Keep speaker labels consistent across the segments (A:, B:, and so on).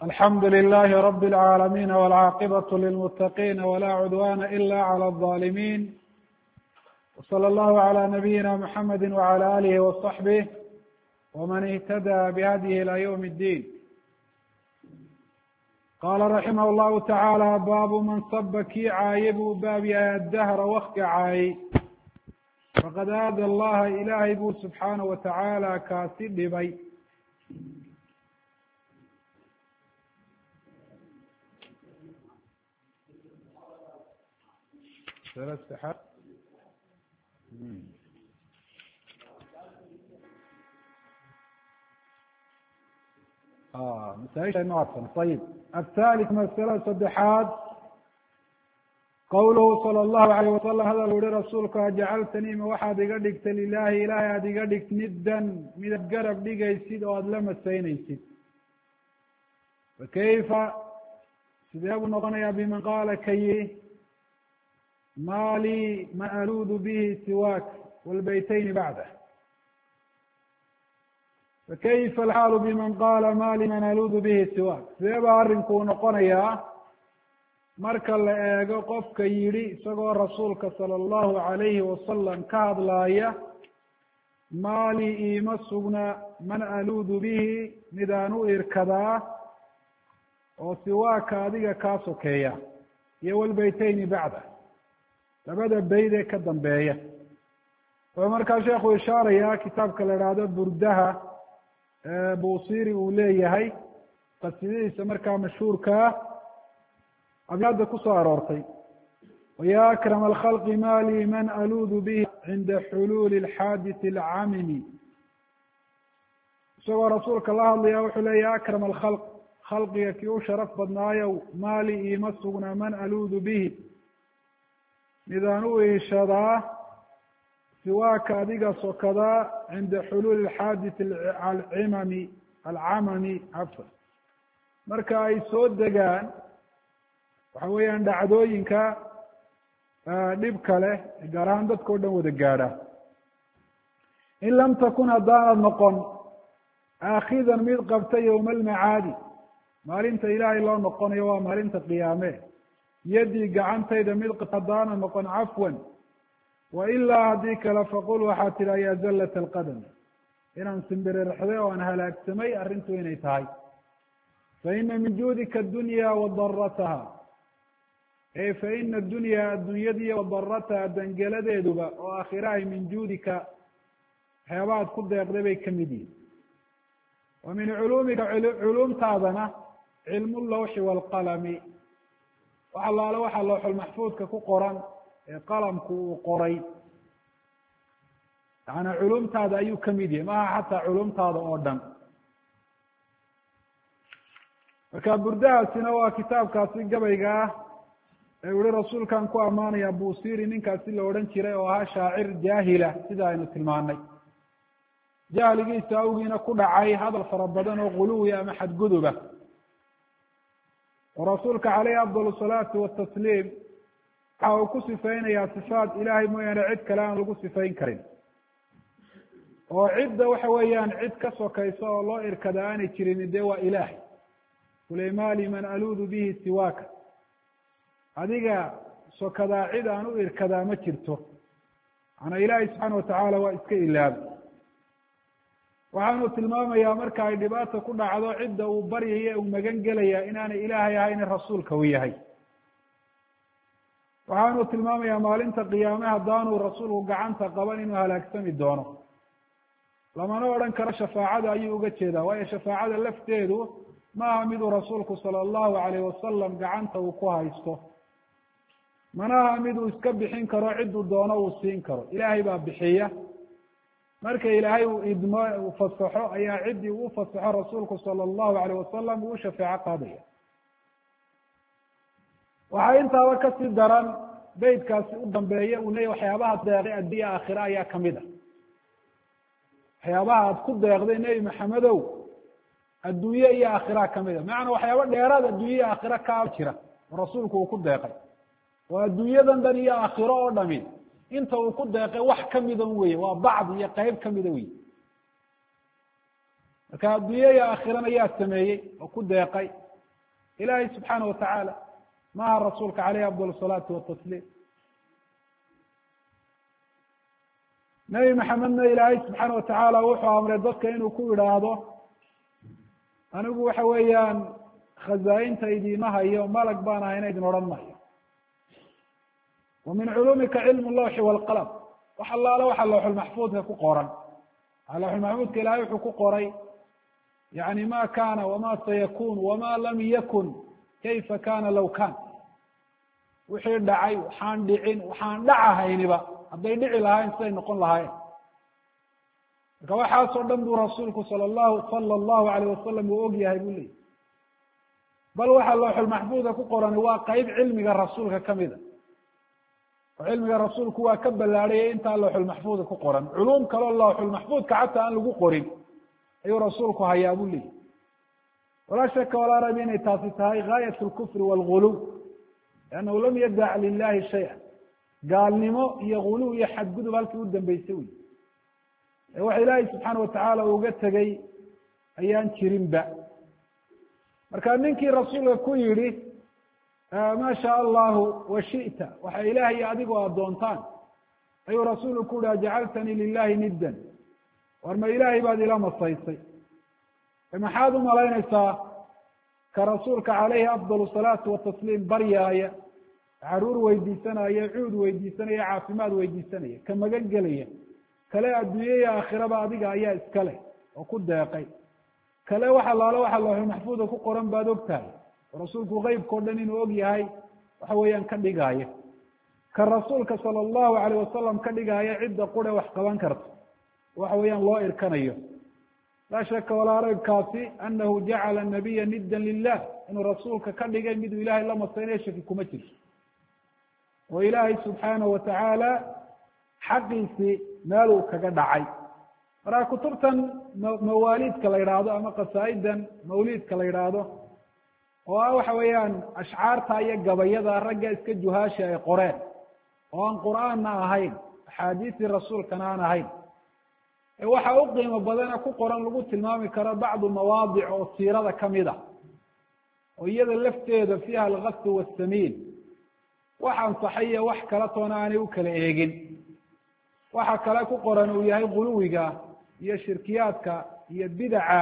A: الحمد لله رب العالمين والعاقبة للمتقين ولا عدوان إلا على الظالمين وصلى الله على نبينا محمد وعلى آله وصحبه ومن اهتدى بهديه إلى يوم الدين. قال رحمه الله تعالى: باب من صب kii caayay buu baab yahay الdهر wkti caayay faqad aada allaha ilaahay buu subxaanaه wataعaalى kaasi dhibay. ayb الثالث masألada saddexaad qowluhu salى الlahu عalيه wasalam hadal uhi rasuulku ajacaltanii ma waxaad iga dhigtay lilahi ilahay aada iga dhigt niddan midad garab dhigaysid oo aada la masaynaysid. fakayfa sidee buu noqonayaa biman qaala ka yihi ma lii ma aluudu bihi siwaak wاlbaytayni bacdah. fakayfa alxaalu biman qaala ma li man aluudu bihi siwaak, sidee baa arrinkuu noqonayaa marka la eego qofka yidhi isagoo rasuulka salى الlahu عalayhi wasalam ka hadlaaya maali iima sugna man aluudu bihi mid aan u irkadaa oo siwaaka adiga kaa sokeeya iyo wاlbaytayni bacdah, labada beyd ee ka dambeeya. wuxuu markaa sheekhu ishaarayaa kitaabka la ihahdo burdaha busiri uu leeyahay qasidadiisa markaa mashhuurkaa abyaada kusoo aroortay: waya akrama alkhalqi ma lii man aluudu bihi cinda xuluuli اlxaadisi alcamimi. isagoo rasuulka la hadlaya wuxuu leya ya akrama alkhalq, khalqiga kii u sharaf badnaayow maa lii iima sugna man aluudu bihi midaan u iishadaa siwaaka adiga sokadaa cinda xuluuli اlxaadisi alcamami cafan, marka ay soo degaan waxa weeyaan dhacdooyinka dhibka leh gaar ahaan dadka o dhan wada gaadha. in lam takun haddaanad noqon aakidan mid qabta yowma almacaadi, maalinta ilaahay loo noqonayo waa maalinta qiyaame, yadii gacantayda mid haddaanad noqon cafwan, wailaa haddii kale faqul waxaad tidhaha ya zallat alqadam, inaan simbiriraxday oo aan halaagsamay arrintu inay tahay. faina min juudika adunya wadarataha, faina adunya addunyadiiyo wadarataha dangeladeeduba oo aakhirahay min juudika waxyaabahaad ku deeqday bay ka mid yihin. wa min culuumika culuumtaadana cilmu lawxi waalqalami, wax allaale waxa looxulmaxfuudka ku qoran ee qalamku uu qoray, yaani culumtaada ayuu ka mid yahay, maaha xataa culumtaada oo dhan. marka burdahaasina waa kitaabkaasi gabayga ah ee uhi rasuulkan ku ammaanaya busiri, ninkaasi la odhan jiray oo ahaa shaacir jaahila sida aynu tilmaanay, jahligiisa awgiina ku dhacay hadal fara badan oo guluwi ama xadguduba. oo rasuulka caleyhi afdal الsalaati watasliim waxa uu ku sifeynayaa sifaat ilaahay mooyaane cid kale aan lagu sifayn karin, oo cidda waxa weeyaan cid ka sokaysa oo loo irkada aanay jirin dee waa ilaahay. kule mali man aluudu bihi siwaaka, adiga sokadaa cid aan u irkadaa ma jirto, maanaa ilaahay subxaana watacaala waa iska ilaaba. waxaanu tilmaamayaa marka ay dhibaata ku dhacdo cidda uu baryaya uu magan gelaya inaanay ilaahay ahayn rasuulka uu yahay. waxaanu tilmaamayaa maalinta qiyaame haddaanu rasuulku gacanta qaban inuu halaagsami doono. lamana odhan karo shafaacada ayuu uga jeedaa, waayo shafaacada lafteedu ma aha miduu rasuulku salى الlahu عalayh wasalam gacanta uu ku haysto, mana aha mid uu iska bixin karo cidduu doono uu siin karo. ilaahay baa bixiya, marka ilaahay uu idmo uu fasaxo ayaa ciddii uu fasaxo rasuulku salى الlahu عalayh wasalam uu shafeeco qaadaya. waxaa intaaba kasii daran beydkaasi u dambeeya uu leeyahy waxyaabaha deeqay addunya aakhira ayaa kamid a. waxyaabaha aad ku deeqday nebi maxamedow adduunye iyo aakhira kamid a, macnaa waxyaaba dheeraad addunya iyo aakhira kaa jira oo rasuulku uu ku deeqay, oo adduunyadan dhan iyo aakhiro oo dhami inta uu ku deeqay wax kamidan weye, waa bacd iyo qeyb kamida wey. marka adduunye iyo aakhirana yaa sameeyey oo ku deeqay, ilaahay subxaanaه watacaala maaha rasuulka caleyhi afضal الصalaati watasliim. nebi maxamedna ilaahay subxaana watacaala wuxuu amray dadka inuu ku yidhaahdo anigu waxa weeyaan khazaa-inta idiima hayo malag baan ahayna idin odhan mayo. wa min culumika cilmu lawxi wاlqalm, wax allaale waxa lawxulmaxfuudka ku qoran. lawxulmaxfuudka ilahay wuxuu ku qoray yani ma kana wama sayakun wama lam yakun kayfa kana law kan, wixii dhacay waxaan dhicin waxaan dhacahayniba hadday dhici lahayn siday noqon lahaayeen. marka waxaasoo dhan buu rasuulku sala allahu alayh wasalam uu og yahay buu leeyahy. bal waxa lawxulmaxfuudka ku qorani waa qeyb cilmiga rasuulka kamida, oo cilmiga rasuulku waa ka ballaadhayay intaa lawxulmaxfuudka ku qoran. culuum kaloo lawxulmaxfuudka xataa aan lagu qorin ayuu rasuulku hayaa buu leeyahy. walaa shaka walaa rayb inay taasi tahay gaayat lkufri waalguluw, liannahu lam yadac lilahi shaya. gaalnimo iyo guluw iyo xadgudub halkii u dambeysay wey, ee waxa ilaahay subxaana watacaala uga tegey ayaan jirinba. marka ninkii rasuulka ku yihi ma shaa allahu wa shi'ta, waxa ilaahay adigoo adoontaan, ayuu rasuulku ku yihi ajacaltanii lilahi niddan, war ma ilaahay baad ila masaysay. maxaad u malaynaysaa ka rasuulka caleyhi afضal الصalaati watasliim baryaaya, caruur weydiisanaya, cuud weydiisanaya, caafimaad weydiisanaya, ka magan gelaya, kale adduunye iyo aakhiraba adiga ayaa iska leh oo ku deeqay, kale wax allaale waxa lawxulmaxfuuda ku qoran baad og tahay, oo rasuulku qeybkao dhan inuu og yahay waxa weeyaan ka dhigaayo. ka rasuulka sala allahu alayh wasalam ka dhigaayo cidda qure wax qaban karta, waxa weeyaan loo irkanayo. laa shaka walaa raybkaasi anahu jacala nabiya niddan lilah, inuu rasuulka ka dhigay miduu ilahay la masaynaya shaki kuma jirto, oo ilaahay subxaanahu watacaala xaqiisii meel uu kaga dhacay. markaa kutubtan mawaalidka la yidhaahdo ama qasaa'idan mawlidka la yidhaahdo, oo ah waxa weeyaan ashcaarta iyo gabayada ragga iska juhaasha ay qoreen, oo aan qur'aanna ahayn, axaadiistii rasuulkana aan ahayn, waxa u qiimo badana ku qoran lagu tilmaami karo bacdu mawaadic oo siirada kamid a, oo iyada lafteeda fiiha algasl waasamiin, wax ansaxaya wax kala toona aanay u kala eegin. waxa kale ku qoran uu yahay guluwiga iyo shirkiyaadka iyo bidaca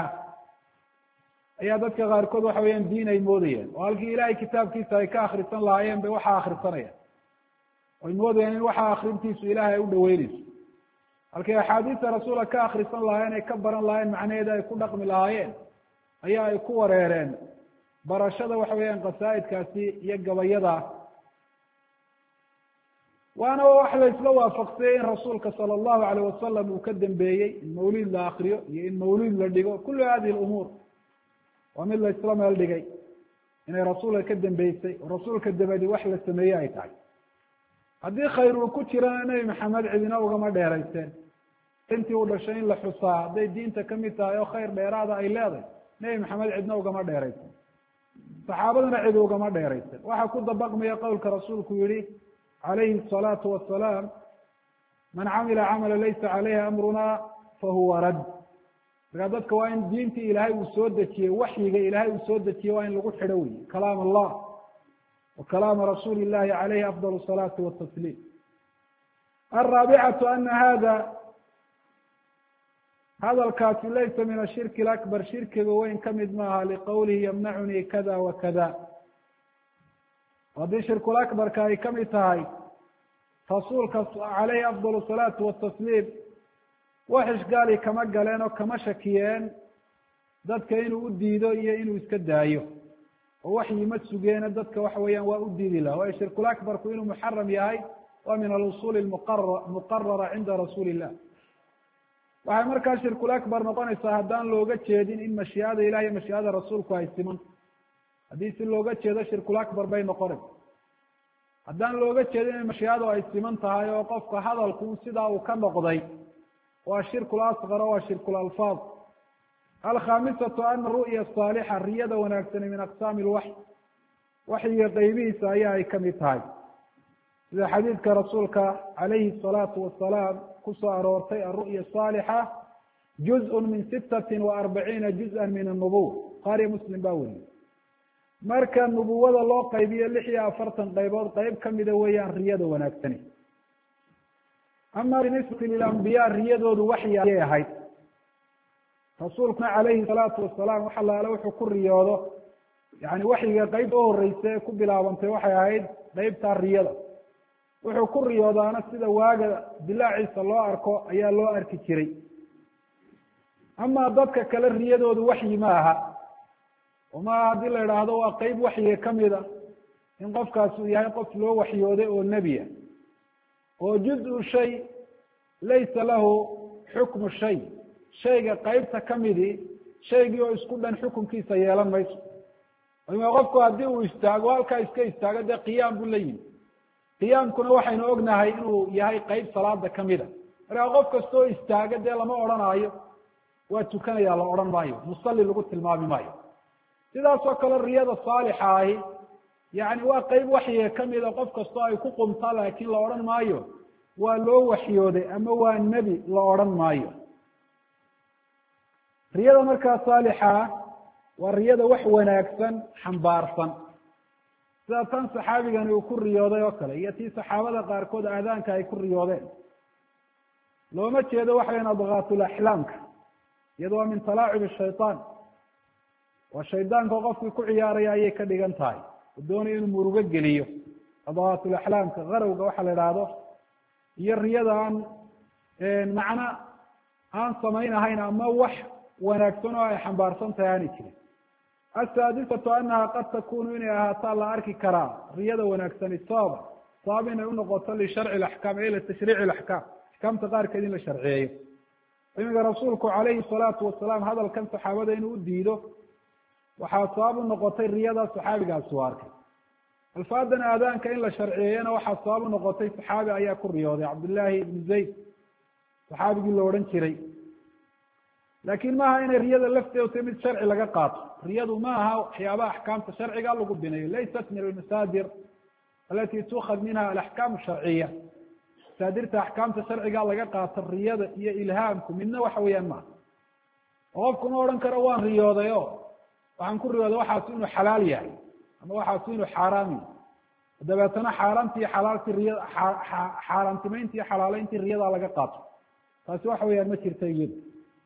A: ayaa dadka qaarkood waxa weeyaan diin ay moodayeen, oo halkii ilahay kitaabkiisa ay ka akrisan lahaayeen bay waxaa akrisanayaan, oy moodayaan in waxa akrintiisu ilahay ay u dhaweyneyso. halkay axaadiista rasuulka ka akrisan lahaayeen ay ka baran lahaayeen macnaheeda ay ku dhaqmi lahaayeen, ayaa ay ku wareereen barashada waxa weeyaan qasaa'idkaasi iyo gabayada. waana wax la isla waafaqsayey in rasuulka sala allahu alayh wasalam uu ka dambeeyey in mawlid la akriyo iyo in mawlid la dhigo. kullu hadihi lumuur waa mid la isla meel dhigay inay rasuulka ka dambeysay, oo rasuulka dabadi wax la sameeyey ay tahay. haddii khayr uu ku jirana nebi maxamed cidina ugama dheeraysteen. intii uu dhashay in la xusaa hadday diinta kamid tahay oo khayr dheeraada ay leedahay, nebi maxamed cidna ugama dheeraysan, saxaabadana cid ugama dheeraysan. waxaa ku dabaqmaya qowlka rasuulku yihi calayhi الصalaatu wasalaam man camila camala laysa caleyhi amruna fahuwa rad. markaa dadka waa in diintii ilaahay uu soo dejiyey, waxyiga ilaahay uu soo dejiyey waa in lagu xidho wey, kalaam allah wa kalaama rasuuli illahi calayhi afضal الصalaati watasliim. alraabicatu ana hadalkaasi laysa min ashirki اakbar, shirkiga weyn kamid maaha, liqowlihi yamnacunii kada wa kada. haddii shirkulakbarka ay kamid tahay, rasuulka caleyhi afضal الصalaati watasliim wax ishgaali kama galeen oo kama shakiyeen dadka inuu u diido iyo inuu iska daayo, oo waxyi ma sugeena dadka waxa weeyaan waa u diidi laha. waayo shirkulakbarku inuu muxaram yahay waa min alusuul muqarara cinda rasuuli illah. waxay markaa shirkulakbar noqonaysaa haddaan looga jeedin in mashiiada ilah iyo mashiiada rasuulku ay siman. haddii si looga jeedo shirkulakbar bay noqonaysa. haddaan looga jeedin in mashiiadu ay siman tahay oo qofka hadalku sidaa uu ka noqday, waa shirku lasqar o waa shirku lalfaad. alkhaamisatu ana ru'ya saalixa, riyada wanaagsani min aqsaami lwaxy, waxyiga qeybihiisa ayaa ay kamid tahay, sida xadiidka rasuulka calayhi الصalaatu wasalaam kusoo aroortay alru'ya saalixa juz min 46 juz-a min الnubuwa. bukhariy muslim baa weriyey. marka nubuwada loo qaybiyo 46 qaybood qayb kamida weeyaan riyada wanaagsani. ama binisbati lilambiyaa riyadoodu waxyi ayay ahayd. rasuulkuna calayhi salaatu wasalaam wax allaale wuxuu ku riyoodo yani waxyiga qaybta u horeysa ee ku bilaabantay waxay ahayd qaybtaa riyada. wuxuu ku riyoodaana sida waaga dilaaciisa loo arko ayaa loo arki jiray. ama dadka kale riyadoodu waxyi ma aha, oo maaha haddii la idhaahdo waa qeyb waxyiga kamida in qofkaas uu yahay qof loo waxyooday oo nebiya, oo juz-u shay laysa lahu xukmu shay, shayga qeybta kamidii shaygii oo isku dhan xukunkiisa yeelan mayso. ima qofku haddii uu istaago halkaa iska istaago dee qiyaam buu la yimi. qiyaamkuna waxaynu ognahay inuu yahay qeyb salaada kamida. markaa qof kastoo istaaga dee lama odhanaayo waa tukanaya la odhan maayo, musalli lagu tilmaami maayo. sidaas oo kale riyada saalixa ahi yani waa qeyb waxyiga kamida, qof kastoo ay ku qumtaa laakiin la odhan maayo waa loo waxyooday ama waa nebi la odhan maayo. riyada markaa saalixaa waa riyada wax wanaagsan xambaarsan, sida tan saxaabigani uu ku riyooday oo kale, iyo tii saxaabada qaarkood aadaanka ay ku riyoodeen. looma jeedo waxaweyan adgaatulaxlaamka, iyado waa min talaacubi shaytaan, waa shaydaanka qofkii ku ciyaaraya ayay ka dhigan tahay, oo doonaya inuu murugo geliyo. adgaatulaxlaamka qarowga waxa la idhaahdo, iyo riyada aan macno aan samaynahayn ama wax wanaagsan oo ay xambaarsan tahay aanay jirin. asaadisatu anaha qad takunu inay ahaataa la arki karaa riyada wanaagsani sabab inay unoqoto lisharci laxkaam e litashriici laxkaam, axkaamta qaarkeed in la sharciyeeyo. iminka rasuulku calayhi salaatu wasalaam hadalkan saxaabada inuu u diido waxaa sabab u noqotay riyada saxaabigaasi u arkay. alfaadan aadaanka in la sharciyeeyana waxaa sabab u noqotay saxaabi ayaa ku riyooday, cabdillaahi ibnu zayd, saxaabigii la odhan jiray. laakiin maaha inay riyada lafteedu tahay mid sharci laga qaato. riyadu ma aha waxyaabaha axkaamta sharciga lagu bineeyo, laysat min almasaadir alati tukhad minha alaxkaam sharciya. masaadirta axkaamta sharciga laga qaato riyada iyo ilhaamku midna waxa weeyaan maaha. oo qofku ma odhan karo waan riyooday o waxaan ku riyooday waxaas inuu xalaal yahay ama waxaas inuu xaaraam yahay, dabeetana xaaraanti iyo xalaalti riyada xaaraantimeynti iyo xalaaleyntii riyada laga qaato. taasi waxa weeyaan ma jirta iyadu.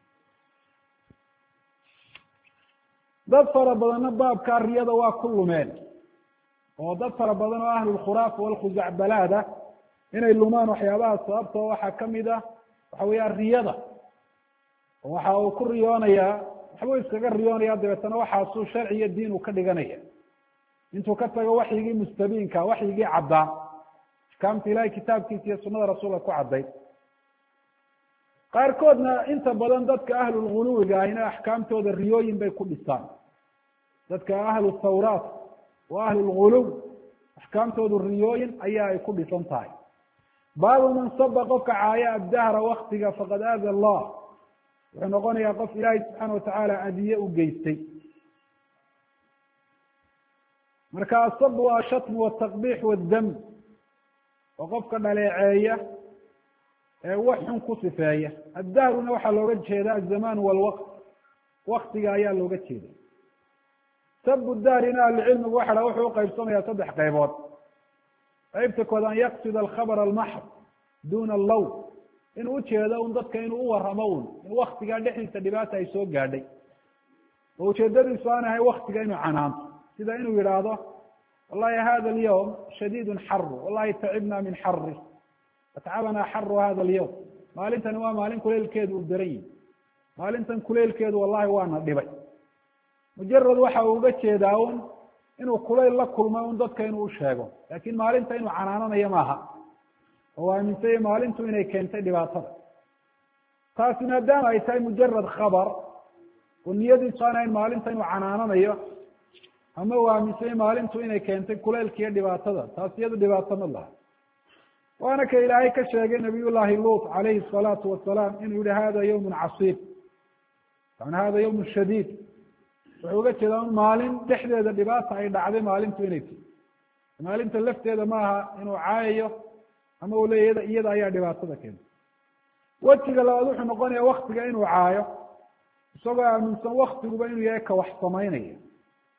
A: dad fara badanna baabkaa riyada waa ku lumeen, oo dad fara badan oo ahlulkhuraafa walkhusacbalaada inay lumaan waxyaabaha sababtoo waxaa kamid ah waxa weeyaan riyada. oo waxa uu ku riyoonayaa waxbuu iskaga riyoonaya, dabeetana waxaasuu sharci iyo diin uu ka dhiganaya, intuu ka tago waxyigii mustabiinka, waxyigii caddaa, axkaamta ilahay kitaabkiisa iyo sunada rasuulka ku cadday. qaarkoodna inta badan dadka ahlulghuluwiga ahina axkaamtooda riyooyin bay ku dhisaan. dadka ahlu thawraat wa ahlulghuluw axkaamtoodu riyooyin ayaa ay ku dhisan tahay. baabu man saba qofka caaya addahra waktiga faqad aada allah, wuxuu noqonayaa qof ilaahay subxaana watacaala adiye u geystay. marka asab waa ashatm wataqbiix waddam, oo qofka dhaleeceeya ee wax xun ku sifeeya. addahruna waxaa looga jeeda azamaan walwaqt, waktiga ayaa looga jeeda. sabu dahrina ahlucilmigu waxa wuxuu uqaybsamayaa 3 qaybood. qaybta kood an yaqsid alkhabr almaxd duna allaw, inuu ujeedo un dadka inuu u waramo un in waktigaa dhexdiisa dhibaata ay soo gaadhay, oo ujeedadiisu aan ahay waktiga inuu canaanto, sida inuu yidhaahdo wallahi hada alyawm shadiid xaru, wallahi tacibna min xari, atcabana xaru hada alyawm. maalintani waa maalin kuleylkeedu u daran yihi, maalintan kuleylkeedu wallahi waana dhibay. mujarad waxa uu uga jeedaa un inuu kulayl la kulmo un dadka inuu u sheego, laakiin maalinta inuu canaananayo maaha, oo aaminsay maalintu inay keentay dhibaatada. taasi maadaama ay tahay mujarad khabar, oo niyadiisu aan ahayn maalinta inuu canaananayo, ama uu aaminsay maalintu inay keentay kulaylkiiyo dhibaatada, taas iyadu dhibaato ma laha. waana ka ilaahay ka sheegay nabiyullahi luut calayhi salaatu wasalaam inuu yihi hada yawmun casiib, yani hada yawmun shadiid. wuxuu uga jeedaa un maalin dhexdeeda dhibaata ay dhacday maalintu inay ti, maalinta lafteeda maaha inuu caayayo ama uu leeya iyada ayaa dhibaatada keentay. wejiga labaad wuxuu noqonaya waktiga inuu caayo, isagoo aaminsan waktiguba inuu yahay ka wax samaynaya,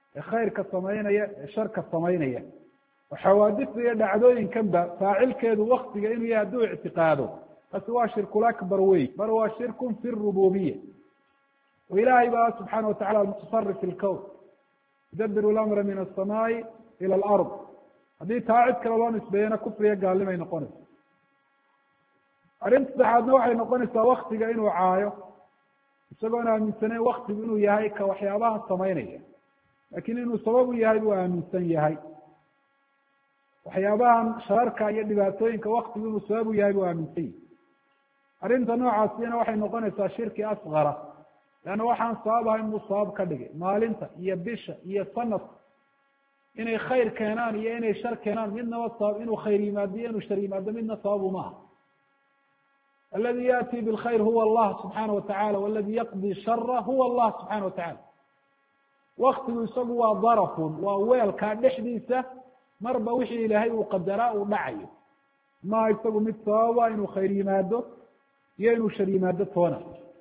A: khayrka samaynaya sharka samaynaya xawaadithda iyo dhacdooyinkanba faacilkeedu waktiga inuu yahay hadduu ictiqaado basi waa shirkul akbar wey bal waa shirkun fi rububiya o ilaahay baa subxaana watacala almutasarif fi lkown yudabiru lamra min asamaai ila alard haddii taa cid kale loo nisbeeyana kufriya gaalnimay noqonaysa arrinta saddexaadna waxay noqonaysaa waktiga inuu caayo isagoon aaminsaneyn waktigu inuu yahay ka waxyaabaha samaynaya lakin inuu sabab u yahay buu aaminsan yahay waxyaabahan shararka iyo dhibaatooyinka waktigu inuu sabab u yahay buu aaminsan yahay arrinta noocaasina waxay noqonaysaa shirki asgara leanna waxaan sabab ahayn buu sabab ka dhigay maalinta iyo bisha iyo sanadka inay khayr keenaan iyo inay shar keenaan midnaba sabab inuu khayr yimaado iyo inuu shar yimaado midna sababu maaha aladi yaأti bاlkhayr huwa allah subxaana watacala waladi yaqdi shara huwa allah subxana watacala waktigu isagu waa darafun waa weelkaa dhexdiisa marba wixii ilaahay uu qadaraa uu dhacayo maa isagu mid sababa inuu khayr yimaado iyo inuu shar yimaado toona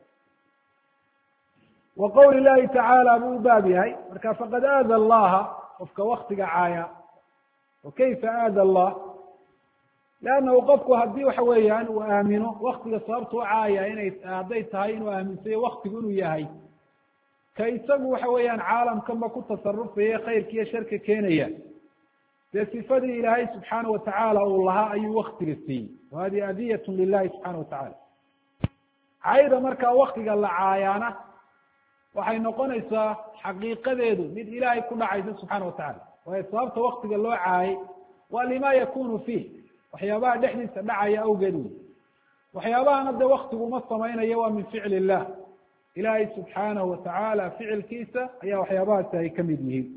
A: wa qowli llahi tacaala buu u baab yahay marka faqad aada allaha qofka waktiga caaya wa kayfa aada allah leannahu qofku haddii waxa weeyaan uu aamino waktiga sababta u caaya inay hadday tahay inuu aaminsayo waktigu inuu yahay ka isagu waxa weeyaan caalamkanba ku tasarufaya khayrka iyo sharka keenaya dee sifadii ilaahay subxaana watacaala uu lahaa ayuu waktiga siiyey wa hadihi adiyatun lilahi subxaana watacala cayda markaa waktiga la caayaana waxay noqonaysaa xaqiiqadeedu mid ilaahay ku dhacaysa subxaana watacala waayo sababta waktiga loo caayay waa lima yakunu fiih waxyaabaha dhexdiisa dhacaya awgeed wey waxyaabahana dee waktigu uma samaynayo waa min ficli illah ilaahay subxaanahu watacaala ficilkiisa ayaa waxyaabahaasi ay ka mid yihiin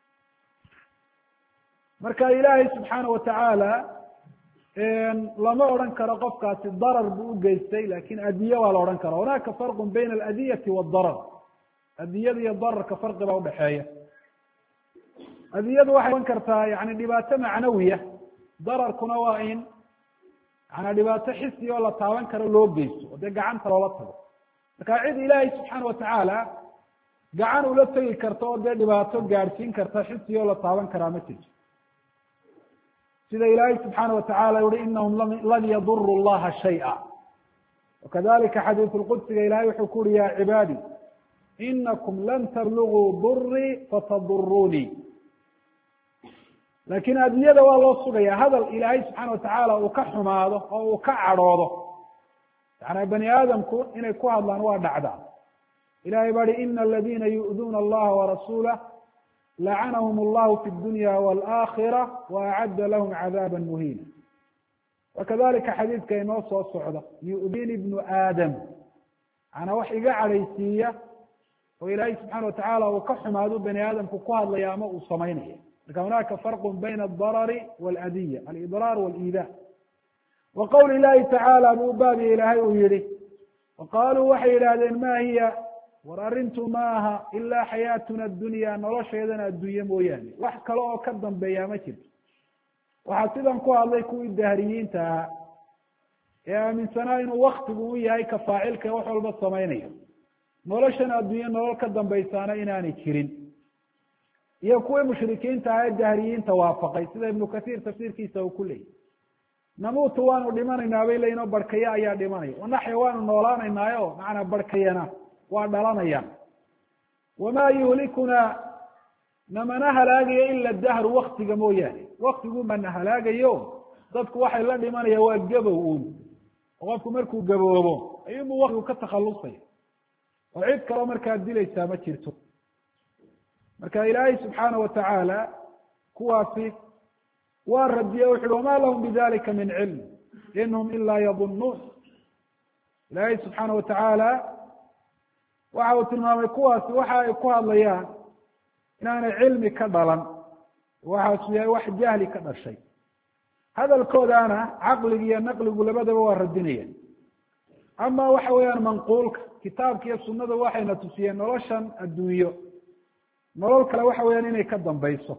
A: marka ilaahay subxaana watacaala lama odhan karo qofkaasi darar buu ugeystay lakin adiye waa la odhan kara hunaka farqu bayna aladiyati wadarar adiyada iyo dararka farqi baa udhaxeeya adiyadu waxay odhan kartaa yani dhibaato macnawiya dararkuna waa in yana dhibaato xisi oo la taaban karo loo geysto oo dee gacanta loola tago marka cid ilaahay subxaana watacaala gacan ula tegi karta oo dee dhibaato gaadhsiin karta xisi oo la taaban karaa ma jirto sida ilaahay subxaana watacala yuhi inahum lan yaduru llaha shayئa wakadalika xadiiث lqudsiga ilahay wuxuu ku uhi ya cibaadi inakum lan tabluguu durii fatadurunii lakin adiyada waa loo sugaya hadal ilaahay subxaana watacaala uu ka xumaado oo uu ka cadhoodo yana bani aadamku inay ku hadlaan waa dhacdaa ilahay baa hi ina aladina yu'duuna allaha warasuulah lacanahum allahu fi dunya wاlآkhira waacadda lahum cadaaba muhiina wakadalika xadiidka inoo soo socda yu'dini bnu aadam yana wax iga cadhaysiiya oo ilaahay subxaana watacaala uu ka xumaado bani aadamku ku hadlaya ama uu samaynaya marka hunaka farq bayna adarari waladiya alidraar waliida wa qowli llahi tacaala buu baabiya ilaahay uu yihi waqaaluu waxay yidhaahdeen ma hiya war arrintu ma aha ilaa xayaatuna adunya nolosheedana addunye mooyaane wax kale oo ka dambeeya ma jirto waxaa sidan ku hadlay kuwii dahriyiinta ahaa ee aaminsanaa inuu waktigu u yahay ka faacilka wax walba samaynayo noloshana addunye nolol ka dambaysaana inaanay jirin iyo kuwii mushrikiinta ah ee dahriyiinta waafaqay sida ibnu kathiir tafsiirkiisa uu ku leeyay namuutu waanu dhimanaynaa bay leyiin oo barhkaya ayaa dhimanaya wanaxya waanu noolaanaynaayo macnaa barhkayana waa dhalanayaan wamaa yuhlikunaa namana halaagayo ila dahru waktiga mooyaane waktigu mana halaagayo dadku waxay la dhimanayaan waa gabow uun oo qofku markuu gaboobo ayuunbuu waktigu ka takhalusaya oo cid kaloo markaa dilaysaa ma jirto marka ilaahay subxaana watacaala kuwaasi waa radiye wuxu uhi wama lahum bidalika min cilm inhum ilaa yadunuun ilaahay subxaana watacaala waxa uu tilmaamay kuwaasi waxa ay ku hadlayaan inaanay cilmi ka dhalan waxaasu yahay wax jahli ka dhashay hadalkoodaana caqliga iyo naqligu labadaba waa radinayaan ama waxa weeyaan manquulka kitaabka iyo sunada waxayna tusiyeen noloshan adduunyo nolol kale waxa weyaan inay ka dambayso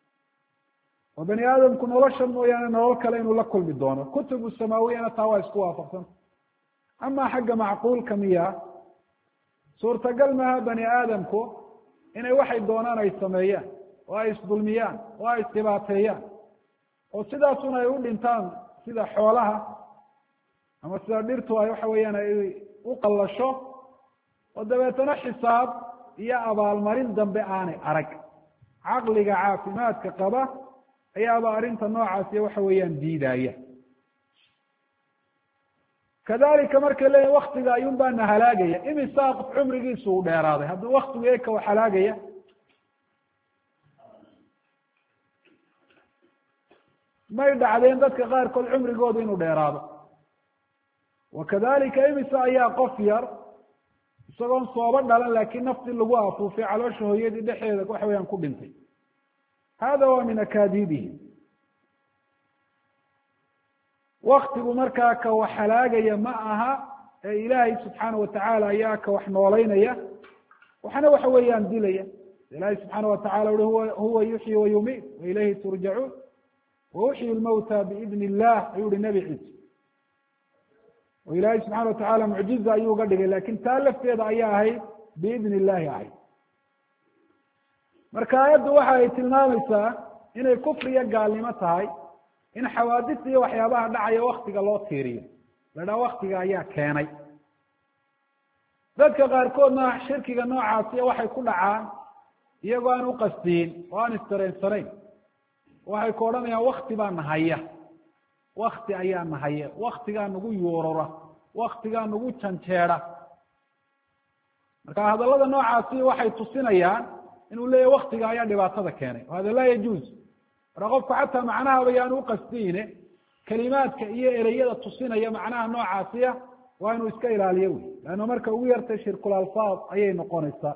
A: oo bani aadamku noloshan mooyaane nolol kale inuu la kulmi doono kutubu samaawiyana taa waa isku waafaqsan ama xagga macquulka miya suurtagal maha bani aadamku inay waxay doonaan ay sameeyaan oo ay isdulmiyaan oo ay isdhibaateeyaan oo sidaasuna ay u dhintaan sida xoolaha ama sida dhirtu ay waxa weeyaan ay u qallasho oo dabeetana xisaab iyo abaalmarin dambe aanay arag caqliga caafimaadka qaba ayaaba arrinta noocaasi waxa weeyaan diidaya kadalika markay leeyahy waktiga ayuun baa na halaagaya imisaa qof cumrigiisu u dheeraaday hadduu waktigu eka wax halaagaya may dhacdeen dadka qaarkood cumrigooda inuu dheeraado wakadalika imisa ayaa qof yar isagoon sooba dhalan laakiin naftii lagu afuufay caloosha hooyadii dhexeeda waxa weyaan ku dhintay hada waa min akaadiibihim waktigu markaa ka wax halaagaya ma aha ee ilaahay subxaana watacaala ayaa ka wax noolaynaya waxna waxa weeyaan dilaya ilaahay subxaana watacala ui huwa yuxyi wayumiit wailayhi turjacuun wauxyi lmawta biidn illah ayuu uhi nebi ciise oo ilaahay subxana watacaala mucjiza ayuu uga dhigay lakin taa lafteeda ayaa ahayd biidn illahi ahayd marka aayaddu waxa ay tilmaamaysaa inay kufriya gaalnimo tahay in xawaadista iyo waxyaabaha dhacaya waktiga loo tiiriyo la dhaha waktiga ayaa keenay dadka qaarkoodna shirkiga noocaasiya waxay ku dhacaan iyagoo aan uqasdiin oo aan isdareensanayn waxay ku odhanayaan wakti baa nahaya wakti ayaa nahaya waktigaa nagu yuurura waktigaa nagu janjeeda marka hadallada noocaasi waxay tusinayaan inuu leeyahy waktiga ayaa dhibaatada keenay hada laa yajuuz marka qofku xataa macnahaba yaan uqasdiine kelimaadka iyo ereyada tusinaya macnaha noocaasiya waa inuu iska ilaaliyo wey leanna marka ugu yartay shirkul alfaad ayay noqonaysaa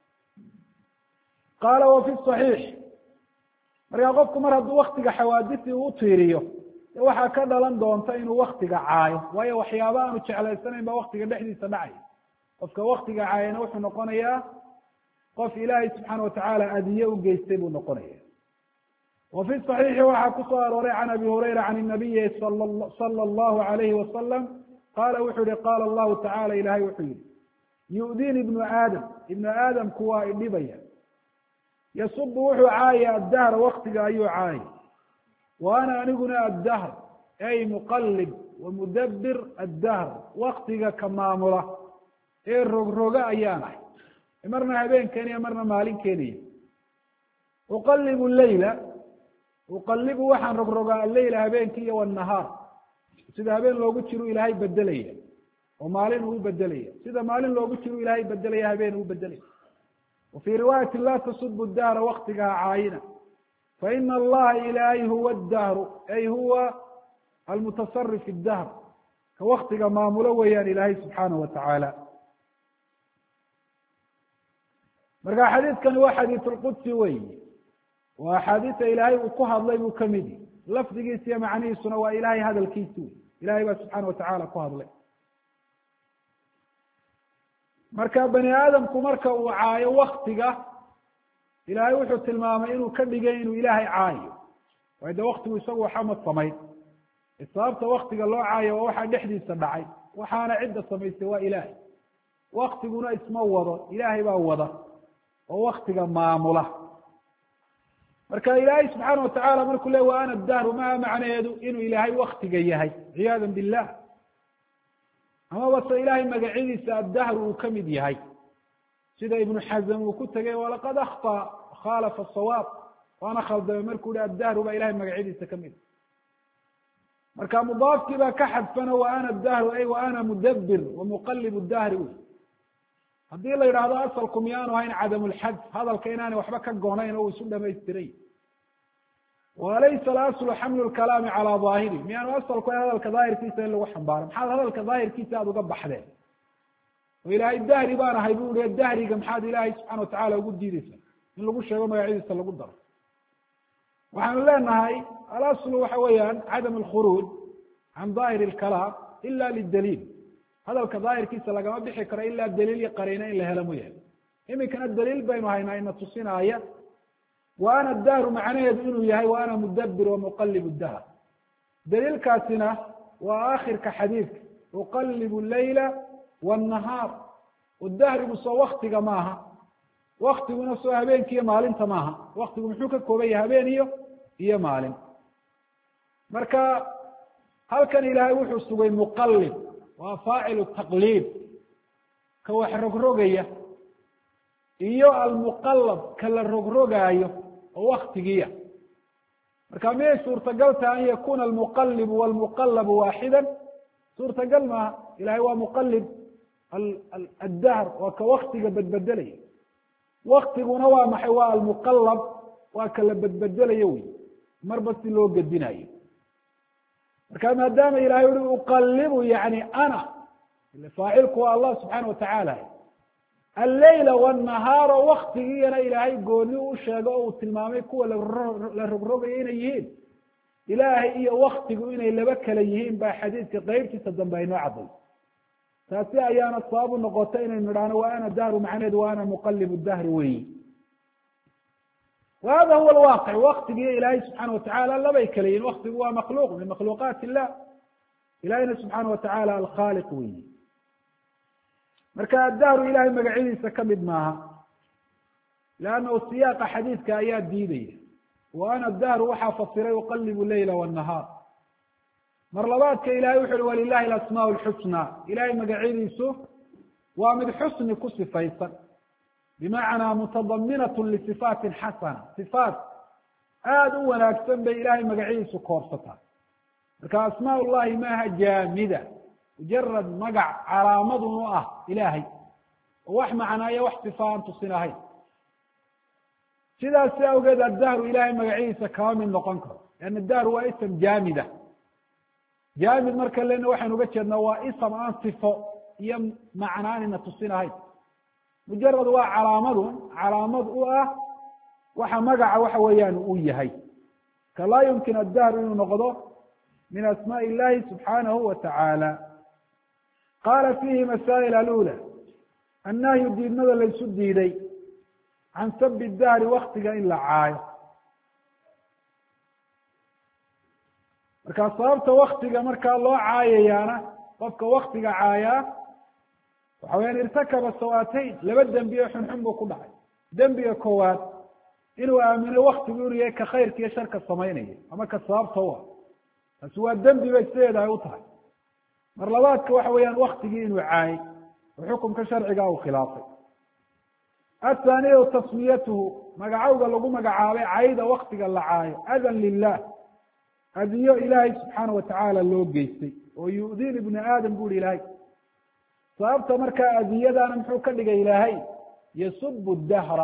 A: qaala wa fi صaxiix markaa qofku mar hadduu waktiga xawaadisii uu tiiriyo waxaa ka dhalan doonta inuu waktiga caayo waayo waxyaaba aanu jeclaysanayn ba waktiga dhexdiisa dhacay qofka waktiga caayana wuxuu noqonayaa qof ilaahay subxaana watacaala adiye u geystay buu noqonaya wa fi صaxiixi waxaa ku soo arooray can abi hurayra can inabiyi sala allahu alayhi wasalam qaala wuxuu yihi qaala allahu tacala ilahay wuxuu yihi yu'dini ibnu aadamku waa idhibaya yasubu wuxuu caaya addahra waktiga ayuu caaya wa ana aniguna addahr ay muqalib wa mudabir addahr waktiga ka maamula ee rogroga ayaan ahay marna habeenkeeniya marna maalinkeeniya uqalibu leyla uqalibu waxaan rogrogaa alleyla habeenkii iyo wanahaar sida habeen loogu jiro ilaahay bedelaya oo maalin uu bedelaya sida maalin loogu jiro ilaahay bedelaya habeen uu bedelaya وفي رواية لا تصب الدهر وktiga caayina فإن الlaha ilahy huwa الدهر ay huwa المتصرف الدهر ka waktiga maamulo weeyaan ilahay subحaanaه وataعaalى marka xadiidkani waa xadiiث الqudsi wey waa axaadiثa ilaahay uu ku hadlay buu kamid yahi lafdigiisa iyo macnihiisuna waa ilahay hadalkiisi wey ilahay baa subحaana وataعala ku hadlay marka bani aadamku marka uu caayo waktiga ilaahay wuxuu tilmaamay inuu ka dhigay inuu ilaahay caayo waayo de waktigu isagu waxama samayn sababta waktiga loo caayo waa waxaa dhexdiisa dhacay waxaana cidda samaystay waa ilaahay waktiguna isma wado ilaahay baa wada oo waktiga maamula marka ilaahay subxaana watacaala markuu le wa ana dahru maa macnaheedu inuu ilaahay waktiga yahay ciyaada billah amaba se ilaahay magacyadiisa addahru uu kamid yahay sida ibnu xazm uu ku tegay walaqad akhطa khalafa sawaab waana khaldamay markuu hi addahru baa ilahay magacyadiisa kamid marka mudaafkii baa ka xadfana wa ana dahru ay wa ana mudabir wa muqalib dahri wey haddii la yidhaahdo asalku miyaanu ahayn cadam lxadf hadalka inaanay waxba ka goonayn oo uu isu dhamaystiray walaysa alaslu xamlu lkalaami calaa daahiri miyaanu asalku hadalka daahirkiisa in lagu xambaaro maxaad hadalka daahirkiisa aada uga baxdeen oo ilaahay dahri baan ahay bu i dahriga maxaad ilaahay subxana watacala ugu diideysa in lagu sheego magacyadiisa lagu daro waxaanu leenahay alaslu waxa weeyaan cadam alkhuruuj can daahiri lkalaam ila lidaliil hadalka daahirkiisa lagama bixi karo ilaa daliil iyo qariina in la helo mooyaane iminkana daliil baynu haynaa ina tusinaaya wa ana dahru macnaheedu inuu yahay wa ana mudabir wa muqalib dahr daliilkaasina waa akhirka xadiidka uqalibu leyla wاnahaar dahrigu soo waktiga maaha waktiguna soo habeenki iyo maalinta maaha, waktigu muxuu ka kooban yahay habeen iyo maalin. marka halkan ilaahay wuxuu sugay muqallib, waa faacilu taqliib, ka wax rogrogaya, iyo almuqallab ka la rogrogaayo oo waktigiiya. marka miyay suurtagal tahay an yakuna almuqallibu walmuqallabu waaxida? suurtagal maaha. ilahay waa muqallib addahr, waa ka waktiga bedbedelaya. waktiguna waa maxay? waa almuqallab, waa ka la bedbedelayo wey, marba si loo gedinayo. marka maadaama ilahay ui uqallibu, yani ana faacilku waa allah subxaana watacaala, alleyla wanahaar, oo waktigiiyana ilaahay gooni u sheego oo uu tilmaamay kuwa la rogrogaya inay yihiin. ilaahay iyo waktigu inay laba kala yihiin baa xadiidka qeybtiisa dambe aynoo cadday. taasi ayaana sabab u noqota inaynu idhaahno wa ana dahru, macnaheedu wa ana muqallibu dahri weyi. wa hada huwa alwaaqic. waktigiiyo ilaahay subxaana watacaala labay kala yihiin. waktigu waa makhluuq min makhluuqaat illah, ilahayna subxaana watacaala alkhaaliq weyi. marka addahru ilahay magacyadiisa kamid maaha, lannahu siyaaqa xadiidka ayaa diidaya. wa ana dahru waxaa fasiray uqallibu leyla wanahaar. mar labaadka ilahay wuxu uhi walilahi alasmaa lxusnaa, ilahay magacyadiisu waa mid xusni ku sifaysan, bimacnaa mutadaminat lisifaatin xasana, sifaat aada u wanaagsan bay ilahay magacyadiisu koobsataa. marka asmaa llahi maaha jaamida, mujarad magac calaamadun u ah ilaahay, oo wax macnaayo wax sifa aan tusin ahayn. sidaasi awgeed addahru ilahay magacyadiisa kama mid noqon karo, lianna dahru waa ism jaamida. jaamid marka lena waxaynu uga jeednaa waa ism aan sifo iyo macnaanina tusin ahayn, mujarad waa calaamadun, calaamad u ah waxa magaca waxa weeyaan uu yahay. ka laa yumkin addahru inuu noqdo min asmaء illahi subxaanahu wa tacaala. qaala fiihi masaa'il alula, annahyu diidmada laysu diiday can sabi dahri, waktiga in la caayo. marka sababta waktiga markaa loo caayayaana, qofka waktiga caayaa waxa weyaan irtakaba sawaatayn, laba dembiye xunxun buu ku dhacay. dembiga koowaad inuu aamino waktigu inuu yahay ka khayrka iyo sharka samaynaya, ama ka sababta u ah, taasi waa dembi bay sideeda ay u tahay. mar labaadka waxa weeyaan waktigii inuu caayay oo xukumka sharciga uu khilaafay. athaaniya tasmiyatuhu, magacowga lagu magacaabay cayda waktiga la caayo, adan lilah, adiyo ilaahay subxaana watacaala loo geystay, oo yu'din ibni aadam bu uhi ilaahay. sababta markaa adiyadaana muxuu ka dhigay ilaahay? yasubu dahra.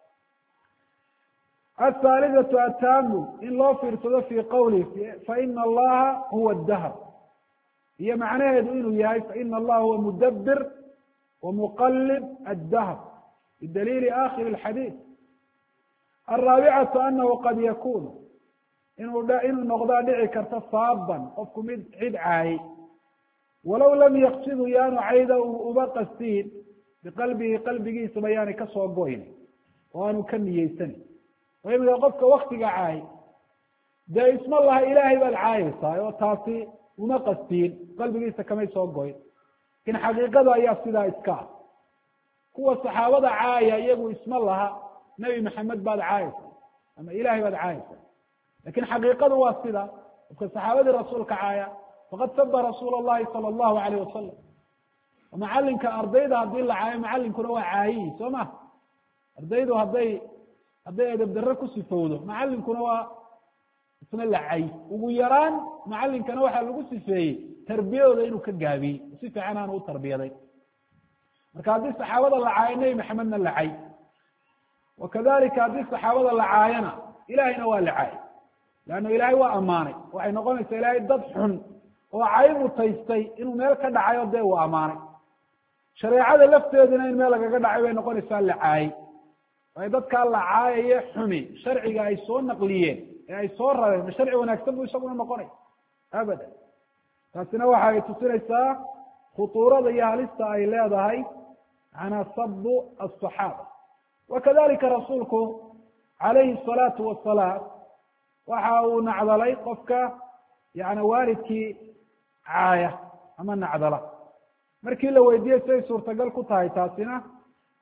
A: athaalithatu ataamul, in loo fiirsado fii qowlihi faina allaha huwa dahr, iyo macnaheedu inuu yahay faina allaha huwa mudabir wamuqalib addahr, bidaliili akhiri alxadiid. alraabicatu anahu qad yakunu, inuu noqdaa dhici karta saaban, qofku mid cid caayay, walow lam yaqsidu yaanu cayda uba qastiin, biqalbihi qalbigiisaba yaanay kasoo goyn oo aanu ka niyeysanin. oo imika qofka waktiga caayay dee isma laha ilaahay baad caayaysaa, oo taasi uma qastiin, qalbigiisa kamay soo goyn. lakin xaqiiqada ayaa sidaa iska ah. kuwa saxaabada caaya iyagu isma laha nebi maxamed baad caayaysaa ama ilahay baad caayaysaa, lakin xaqiiqadu waa sida. qofka saxaabadii rasuulka caaya faqad saba rasuula allahi sala allahu alayh wasalam. macalinka ardayda haddii la caayo, macalinkuna waa caayihi, soo ma? ardaydu hadday edeb darre ku sifowdo, macalinkuna waa isna la cay. ugu yaraan macalinkana waxaa lagu sifeeyey tarbiyadooda inuu ka gaabiyey, si fiican aanu u tarbiyaday. marka haddii saxaabada la caayo, nebi maxamedna la cay, wakadalika haddii saxaabada la caayana ilahayna waa la caayay, leanna ilaahay waa ammaanay. waxay noqonaysaa ilaahay dad xun oo cay mutaystay inuu meel ka dhacayo dee uu ammaanay. shareecada lafteedina in meel lagaga dhacay bay noqonaysaa la caayay. waayo dadkaa la caayaye xumi sharciga ay soo naqliyeen ee ay soo rareen, ma sharci wanaagsan buu isaguna noqonay? abadan. taasina waxa ay tusinaysaa khutuurada iyo halista ay leedahay macnaa sabu asaxaaba. wakadalika rasuulku calayhi asalaatu wasalaam waxa uu nacdalay qofka yani waalidkii caaya ama nacdala. markii la weydiiyey siday suurtagal ku tahay taasina,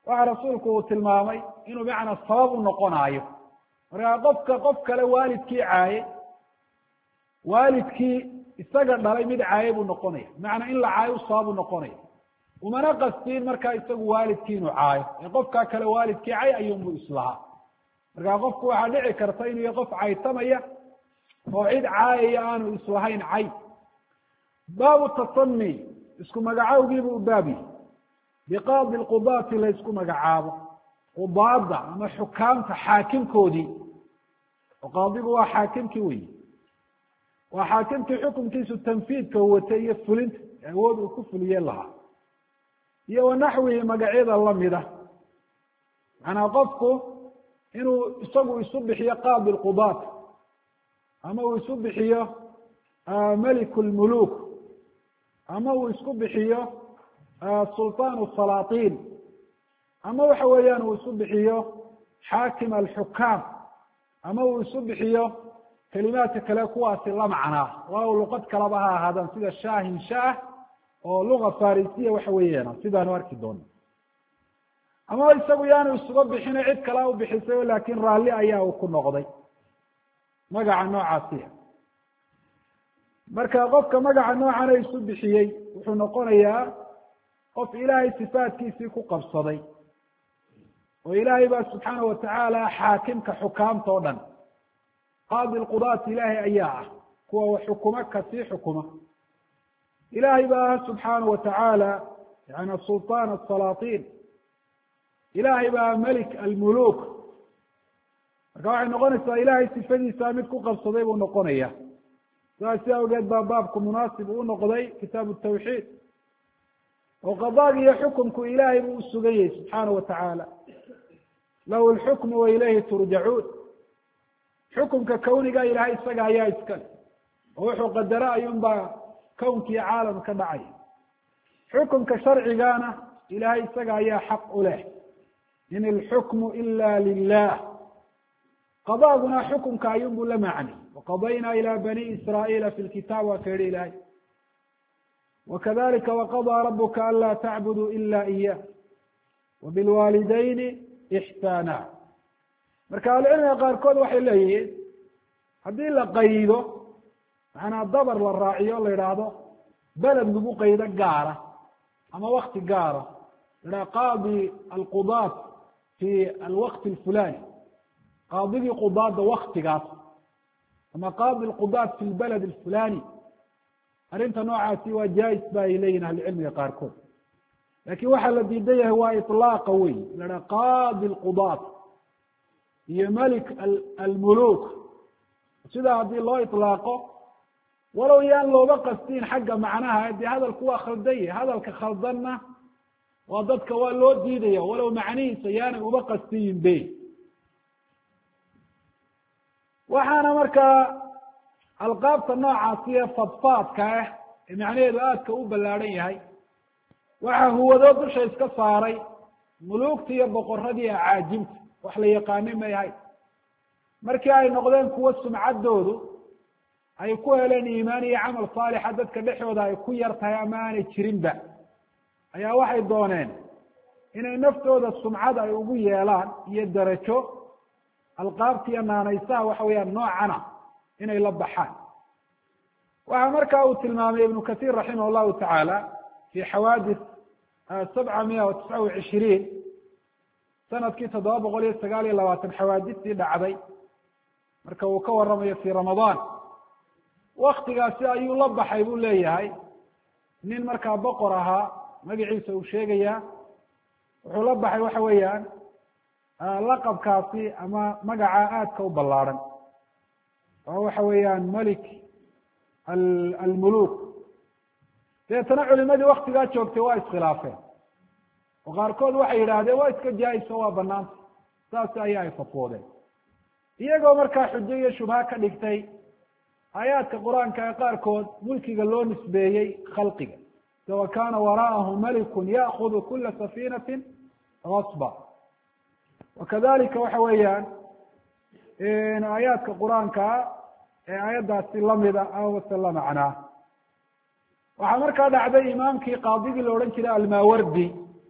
A: waxa rasuulku uu tilmaamay inuu macna sabab u noqonayo markaa qof kale waalidkii caayay waalidkii isaga dhalay mid caayay buu noqonaya macna in la caayo sabab u noqonaya umana qastiin markaa isagu waalidkii inuu caayo ee qofkaa kale waalidkii cay ayuunbu islahaa markaa qofku waxaa dhici karta inuu yahay qof caytamaya oo cid caayaya aanu islahayn cay baabu tasami isku magacawgiibu u baab yahay biqaadi lqudaati la isku magacaabo qudaada ama xukaamta xaakimkoodii oo qaadigu waa xaakimkii weyi waa xaakimkii xukunkiisu tanfiidka watay iyo fulinta awood uu ku fuliye lahaa iyo wanaxwihi magacyada lamida macnaa qofku inuu isagu isu bixiyo qaadi lqudaat ama uu isu bixiyo meliku lmuluk ama uu isku bixiyo sulطaan salaaطin ama waxa weeyaan uu isu bixiyo xaakim alxukaam ama uu isu bixiyo kelimaadka kale kuwaasi la macnaa walow luqad kalaba ha ahaadaan sida shaahin shaah oo luga farisiya waxa weeyaan sidaanu arki doono ama isagu yaanu isuga bixino cid kala u bixisay laakiin raalli ayaa uu ku noqday magaca noocaasiya marka qofka magaca noocana isu bixiyey wuxuu noqonayaa qof ilaahay sifaadkiisii ku qabsaday oo ilaahay baa subxaanahu watacaala xaakimka xukaamta o dhan qaadi lqudaat ilaahay ayaa ah kuwa wax xukuma kasii xukuma ilaahay baa ah subxaanahu watacaala yani sulطaan asalaaطin ilaahay baa melik almuluk marka waxay noqonaysaa ilaahay sifadiisa mid ku qabsaday buu noqonaya saasi awgeed baa baabku munaasib uu noqday kitaabu tawxiid oo qadaag iyo xukumku ilaahay buu usugan yahay subxaanahu watacaala lahu lxukmu wa ilayhi turjacuun xukumka kawniga ilahay isaga ayaa iskale oo wuxuu qadara ayuunbaa kownkii caalam ka dhacay xukumka sharcigana ilahay isaga ayaa xaq u leh in ilxukmu ila lilah qadaaguna xukumka ayuunbuu la macnay waqadaynaa ila bani israa'iila fi lkitaab waa ka yihi ilahay wakadalika waqadaa rabuka anlaa tacbuduu ila iyah wabilwaalidayni ixsaana marka ahlucilmiga qaarkood waxay leeyihiin haddii la qaydo macnaa dabar la raaciyo la yidhaahdo beled lagu qaydo gaara ama wakti gaara la qaadi alqudaat fi alwaqti alfulani qaadigii qudaada waktigaas ama qaadi lqudaat fi lbalad alfulani arrinta noocaasi waa jaa-is ba ay leeyihin ahlucilmiga qaarkood lakin waxaa la diidan yahay waa iطlaaqa wey la dhaha qaadi lqudaat iyo melik almuluk sidaa haddii loo iطlaaqo walow yaan looga qastiin xagga macnaha dee hadalku waa khaldan yahay hadalka khaldanna waa dadka waa loo diidaya walow macnihiisa yaanay uba qastiyin be waxaana markaa alqaabta noocaasi ee fadfaadka ah ee macnaheedu aadka u ballaadhan yahay waxaa huwadoo dusha iska saaray muluugta iyo boqoradii acaajimta wax la yaqaani mayahay markii ay noqdeen kuwo sumcaddoodu ay ku heleen iimaan iyo camal saalixa dadka dhexooda ay ku yar tahay ama aanay jirinba ayaa waxay dooneen inay naftooda sumcad ay ugu yeelaan iyo darajo alqaabta iyo naanaysaha waxa weeyaan noocana inay la baxaan waxaa markaa uu tilmaamay ibnu kahiir raximah llahu tacaala fi xawaadis 729 sanadkii 729 xawaadistii dhacday marka uu ka waramayo fi ramadaan waktigaasi ayuu la baxay buu leeyahay nin markaa boqor ahaa magaciisa uu sheegaya wuxuu la baxay waxa weeyaan laqabkaasi ama magaca aadka u ballaadhan oo waxa weeyaan melik almuluk deetana culimadii waktigaa joogtay waa iskhilaafeen oo qaarkood waxay yidhaahdeen waa iska jaa-iso waa banaanta saas ayaa ay fatwoodeen iyagoo markaa xujo iyo shubha ka dhigtay aayaadka qur-aanka ee qaarkood mulkiga loo nisbeeyey khalqiga wa kana wara'ahu malikun ya'kudu kula safiinatin gasba wakadalika waxa weeyaan aayaadka qur-aankaa ee aayaddaasi lamida amase la macnaa waxaa markaa dhacday imaamkii qaadigii la odhan jiray almawardi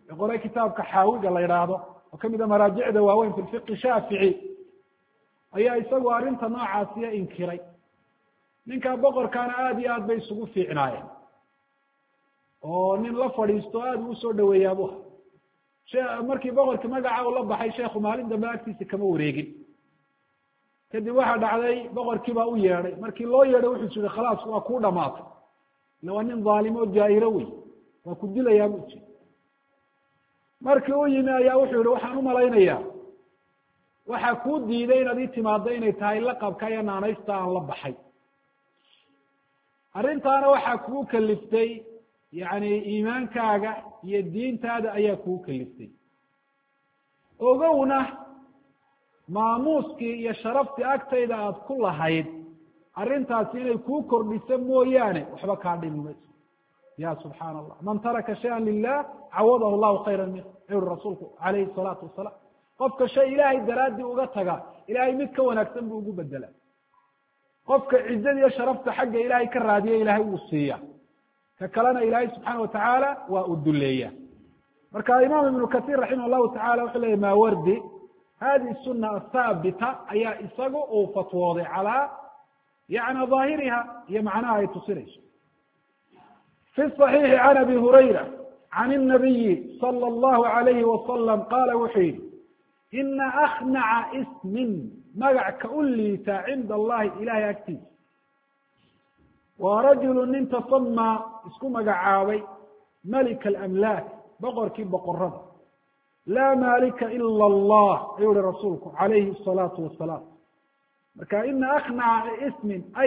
A: qoray kitaabka xaawiga la yidhaahdo oo kamid a maraajicda waaweyn fi lfiqi shaafici ayaa isagu arrinta noocaasiya inkiray. ninkaa boqorkaana aada iyo aad bay isugu fiicnaayeen oo nin la fadhiisto aada uu usoo dhaweeyaabu markii boqorkii magaca uu la baxay sheekhu maalin dambe agtiisa kama wareegin. kadib waxaa dhacday boqorkii baa u yeedhay. markii loo yeedhay wuxuu yihi khalaas waa kuu dhamaatay, ila waa nin dhaalimo jaa-iro wey, waa ku dilayaa bu jiri. markii u yimi ayaa wuxuu yihi waxaan umalaynayaa waxaa kuu diiday inaad ii timaado inay tahay laqabka iyo naanaysta aan la baxay. arrintaana waxaa kugu kaliftay yani iimaankaaga iyo diintaada ayaa kugu kaliftay. ogowna maamuuskii iyo sharaftii agtayda aada ku lahayd arrintaasi inay kuu kordhiso mooyaane waxba kaa dhimi mayso. ya subxaana allah, man taraka shayan lilah cawadahu llahu khayra min uri rasuulku calayhi salaatu wasalaam. qofka shay ilaahay daraaddii uga taga ilaahay mid ka wanaagsan buu ugu bedela. qofka cizada iyo sharafta xagga ilaahay ka raadiya ilaahay wuu siiya, ka kalena ilaahay subxaana watacaala waa u duleeya. marka imaam ibnu kathir raximah llahu tacala wuxuu leeyay mawardi hadihi suna athaabita ayaa isagu uu fatwooday calaa yani daahiriha iyo macnaha ay tusinayso. fi صaxiixi can abi hurayra can الnabiyi salى اllahu alayhi wasalam qaala wuxuu yihi ina aknaca ismin magac ka u liita cinda allahi ilahay agtiisa waa rajulu nin tasamaa isku magacaabay malika alamlaak boqorkii boqorada laa maalika ila allah ayuu yihi rasuulku calayhi الsalaatu wasalaam. marka ina aknaca ismin ay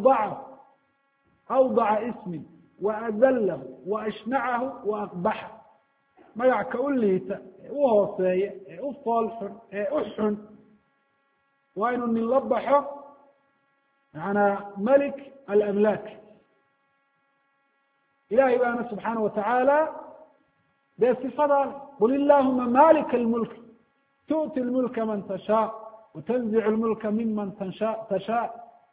A: awdaca ismin waadalahu waashnacahu waaqbaxa magac ka u liita ee u hooseeya ee u fool xun ee u xun waa inuu nin la baxo macanaa malik alamlaak. ilahay baana subxaana watacaala dee sifadan qul illahuma malika lmulk tu'ti lmulka man tashaa watanzicu lmulka miman tashaa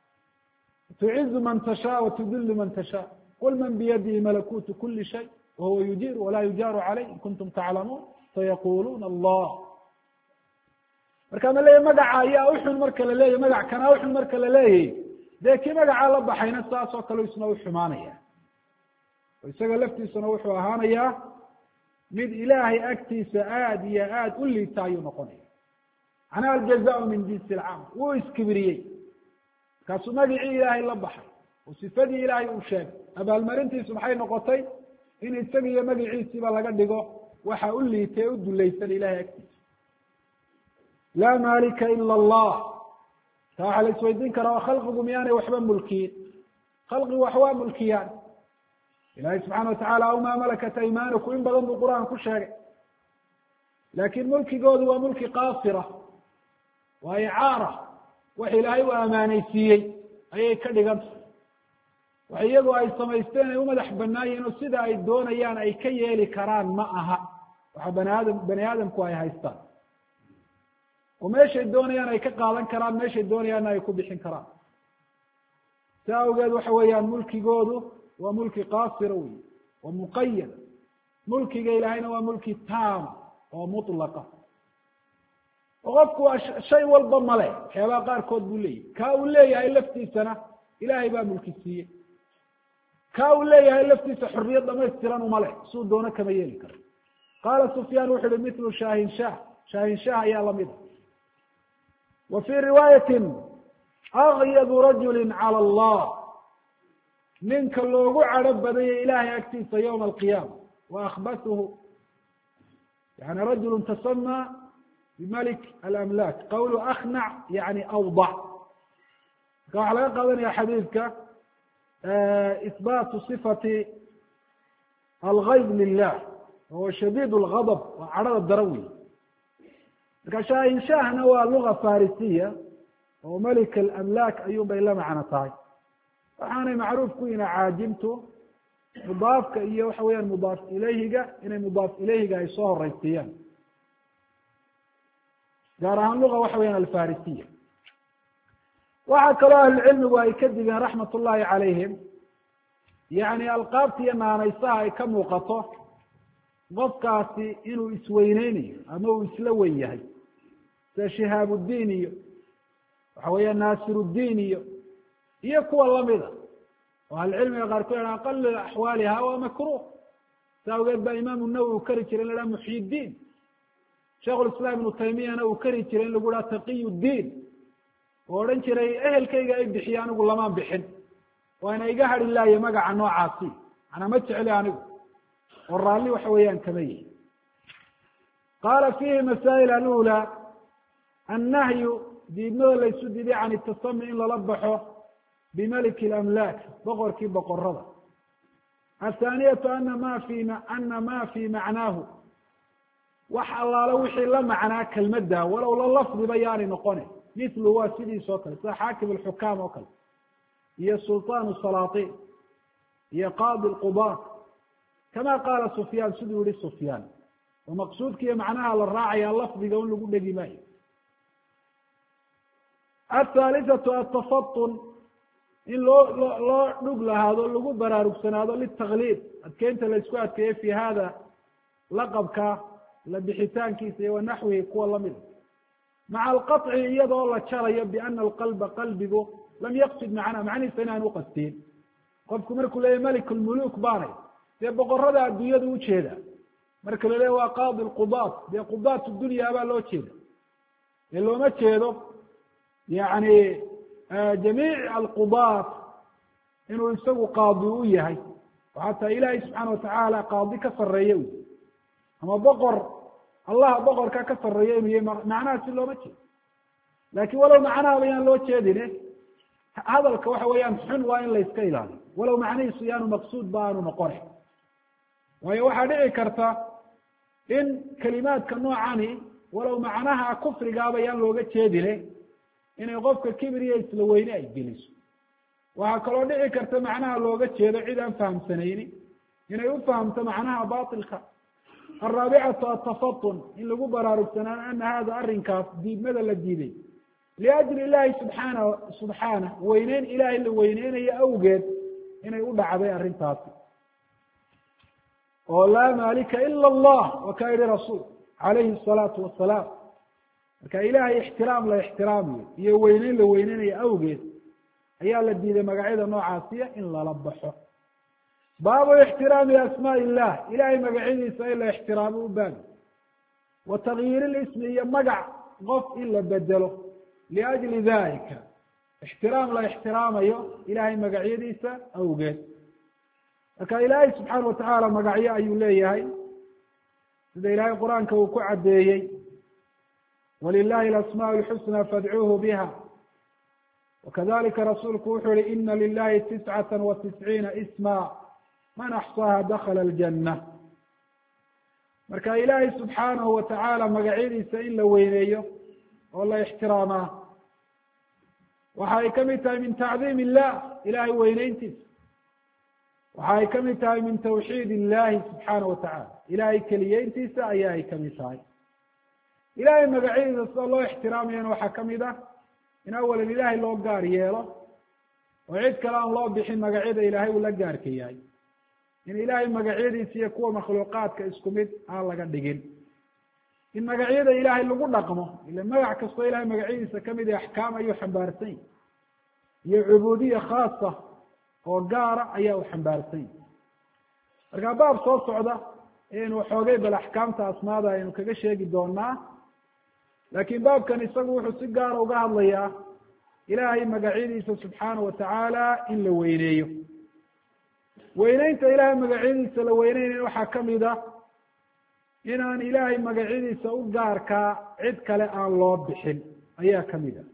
A: tucizu man tashaa watudillu man tashaa qul man biyadihi malakuutu kuli shay wahuwa yujiiru walaa yujaaru caleyh in kuntum taclamuun sayaquluuna allah. marka ma leeyahy magaca ayaa uxun marka la leeyahy magac kanaa uxun marka la leeyahy dee kii magacaa la baxayna saas oo kale isna u xumaanaya oo isaga laftiisuna wuxuu ahaanayaa mid ilaahay agtiisa aada iyo aada u liita ayuu noqonaya. macnaha aljazaau min jinsi alcamal wuu iskibiriyey markaasuu magicii ilaahay la baxay oo sifadii ilaahay uu sheegay. abaalmarintiisu maxay noqotay in isaga iyo magiciisiiba laga dhigo waxa u liitay u dulaysan ilahay agtiisa. laa maalika ila allah taa waxaa la isweydiin karaa oo khalqigu miyaanay waxba mulkiyin? khalqigu wax waa mulkiyaan. ilahay subxaana watacala aw maa malakat aymanukum in badan buu qur-aan ku sheegay. laakiin mulkigoodu waa mulki qaasira, waa icaara, wax ilaahay u amaaneysiiyey ayay ka dhiganta. wax iyagu ay samaysteen ay u madax banaayiin oo sida ay doonayaan ay ka yeeli karaan ma aha waxa bani aadamku ay haystaan. oo meeshay doonayaan ay ka qaadan karaan, meeshay doonayaanna ay ku bixin karaan. si awgeed waxa weeyaan mulkigoodu waa mulki qaasira wey, waa muqayad. mulkiga ilaahayna waa mulki taama oo mutlaqa. oo qofku waa shay walba male, waxyaabaha qaarkood buu leeyahy. kaa uu leeyahay laftiisana ilaahay baa mulki siiyey. kaa uu leeyahay laftiisa xorriyad dhamaystiran uma leh, suu doono kama yeeli karo. qaala sufyaan wuxu uhi mithlu shaahinshaah, shaahinshaah ayaa lamid a. wa fii riwaayatin agyadu rajuli cala allah, ninka loogu cadho badaya ilaahay agtiisa yowma alqiyaama wa akhbasuhu yani rajulu tasamaa bimalik alamlaak. qawlu aknac yani awdac. marka waxaa laga qaadanaya xadiidka isbaatu sifati algayb lilah wahuwa shadiid lgadab, waa cadhada dara wey. marka shaahinshaahna waa luga farisiya oo malik alamlaak ayuun bay la macno tahay. waxaanay macruuf ku yihin caajimtu mudaafka iyo waxa weeyaan mudaaf ilayhiga inay mudaaf ilayhiga ay soo horeysiiyaan, gaar ahaan luga waxa weyaan alfarisiya. waxaa kaloo ahlucilmigu ay ka digeen raxmat ullahi calayhim yani alqaabta iyo naanaysaha ay ka muuqato qofkaasi inuu isweyneynayo ama uu isla weyn yahay sida shihaabudiin iyo waxa weeya naasiruddiin iyo kuwa lamida oo ahlucilmiga qaarkood yidhaha aqal axwaaliha waa makruh saa awgeed baa imaamu nawowi uu kari jiray in la dhaha muxyidiin sheikhulislaam ibnu taymiyana uu kari jiray in lagu dhaha taqiyuddiin oo odhan jiray ehelkayga ay bixiye anigu lamaan bixin waana iga hadhi laaye magaca noocaasi manaa ma jecli anigu oo raalli waxa weeyaan kama yihi qaala fiihi masaa'il alula annahyu diidmada laysu diiday can itasami in lala baxo bimaliki اlamlaak boqorkii boqorada athaaniyatu ana ma fii macnaahu wax allaale wixii la macnaa kelmadda walow la lafdiba yaanay noqone mithlu waa sidiis oo kale sida xaakim alxukaam oo kale iyo sulطaan salaaطin iyo qaadi lqudaat kama qaala sufyaan siduu yihi sufyaan oo maqsuudkiiyo macnaha la raacaya lafdiga in lagu dhegi maayo athaalithatu atafatun in loo dhug lahaado lagu baraarugsanaado litaklid adkeynta la isku adkeeye fi hada laqabka la bixitaankiisa iyo wanaxwihi kuwa lamida maca alqaطci iyadoo la jarayo biana alqalba qalbigu lam yaqsid macnaa macnihiisa inaan uqastiin qofku markuu leeyahy malik lmuluk baanay dee boqorada adduunyada ujeeda marka la leeya waa qaadi lqudaat dee qudaat dunya baa loo jeeda ee looma jeedo yani jamiic alqudaat inuu isagu qaadi u yahay oo xataa ilaahay subxaana watacaala qaadi ka sareeye u ama boqor allaha boqorka ka sareeya inuu yahay macnahaasi looma jeedo laakin walow macnaha bayaan loo jeedine hadalka waxa weeyaan xun waa in la iska ilaaliyo walow macnihiisu yaanu maqsuud ba aanu noqone waayo waxaa dhici karta in kelimaadka noocani walow macnaha kufrigaaba yaan looga jeedine inay qofka kibir iyo isla weyne ay geliso waxaa kaloo dhici karta macnaha looga jeedo cid aan fahamsanayni inay u fahamto macnaha batilka alraabicatu atafatun in lagu baraarugsanaan ana hada arrinkaas diidmada la diiday liajli ilahi subxaanah weyneyn ilaahay la weyneynayo awgeed inay u dhacday arrintaasi oo laa maalika ila allah wa ka yihi rasuul calayhi الsalaatu wasalaam marka ilaahay ixtiraam la ixtiraamayo iyo weyneyn la weyneynayo awgeed ayaa la diiday magacyada noocaasiya in lala baxo baabu ixtiraami asmaai illah ilahay magacyadiisa in la ixtiraamo u baabi wa takyiir lismi iyo magac qof in la bedelo liajli dalika ixtiraam la ixtiraamayo ilahay magacyadiisa awgeed marka ilaahay subxaana watacaala magacyo ayuu leeyahay sida ilahay qur-aanka uu ku caddeeyey walilahi alasmaء اlxusnى fadcuuhu biha wakadalika rasuulku wuxuu yihi ina lilahi tiscata watisciina isma man axصaaha dakla اljana marka ilaahay subxaanahu watacaala magacyadiisa in la weyneeyo oo la ixtiraamaa waxa ay kamid tahay min tacdiim illah ilahay weyneyntiisa waxa ay kamid tahay min tawxiid illahi subxaana watacaala ilahay keliyeyntiisa ayaa ay kamid tahay ilahay magacyadiisa sida loo ixtiraamayana waxaa kamid ah in awalan ilahay loo gaar yeelo oo cid kale aan loo bixin magacyada ilahay uu la gaarka yahay in ilahay magacyadiisa iyo kuwa makhluuqaadka isku mid aan laga dhigin in magacyada ilahay lagu dhaqmo ila magac kastoo ilahay magacyadiisa kamid ah axkaam ayuu xambaarsan yahy iyo cubuudiya khaasa oo gaara ayaa u xambaarsan yahy marka baab soo socda ayaynu waxoogay bal axkaamta asmaada aynu kaga sheegi doonaa laakiin baabkan isagu wuxuu si gaara uga hadlayaa ilahay magacyadiisa subxaana watacaala in la weyneeyo weyneynta ilahay magacyadiisa la weyneynayo waxaa kamid ah inaan ilahay magacyadiisa u gaarkaa cid kale aan loo bixin ayaa kamid ah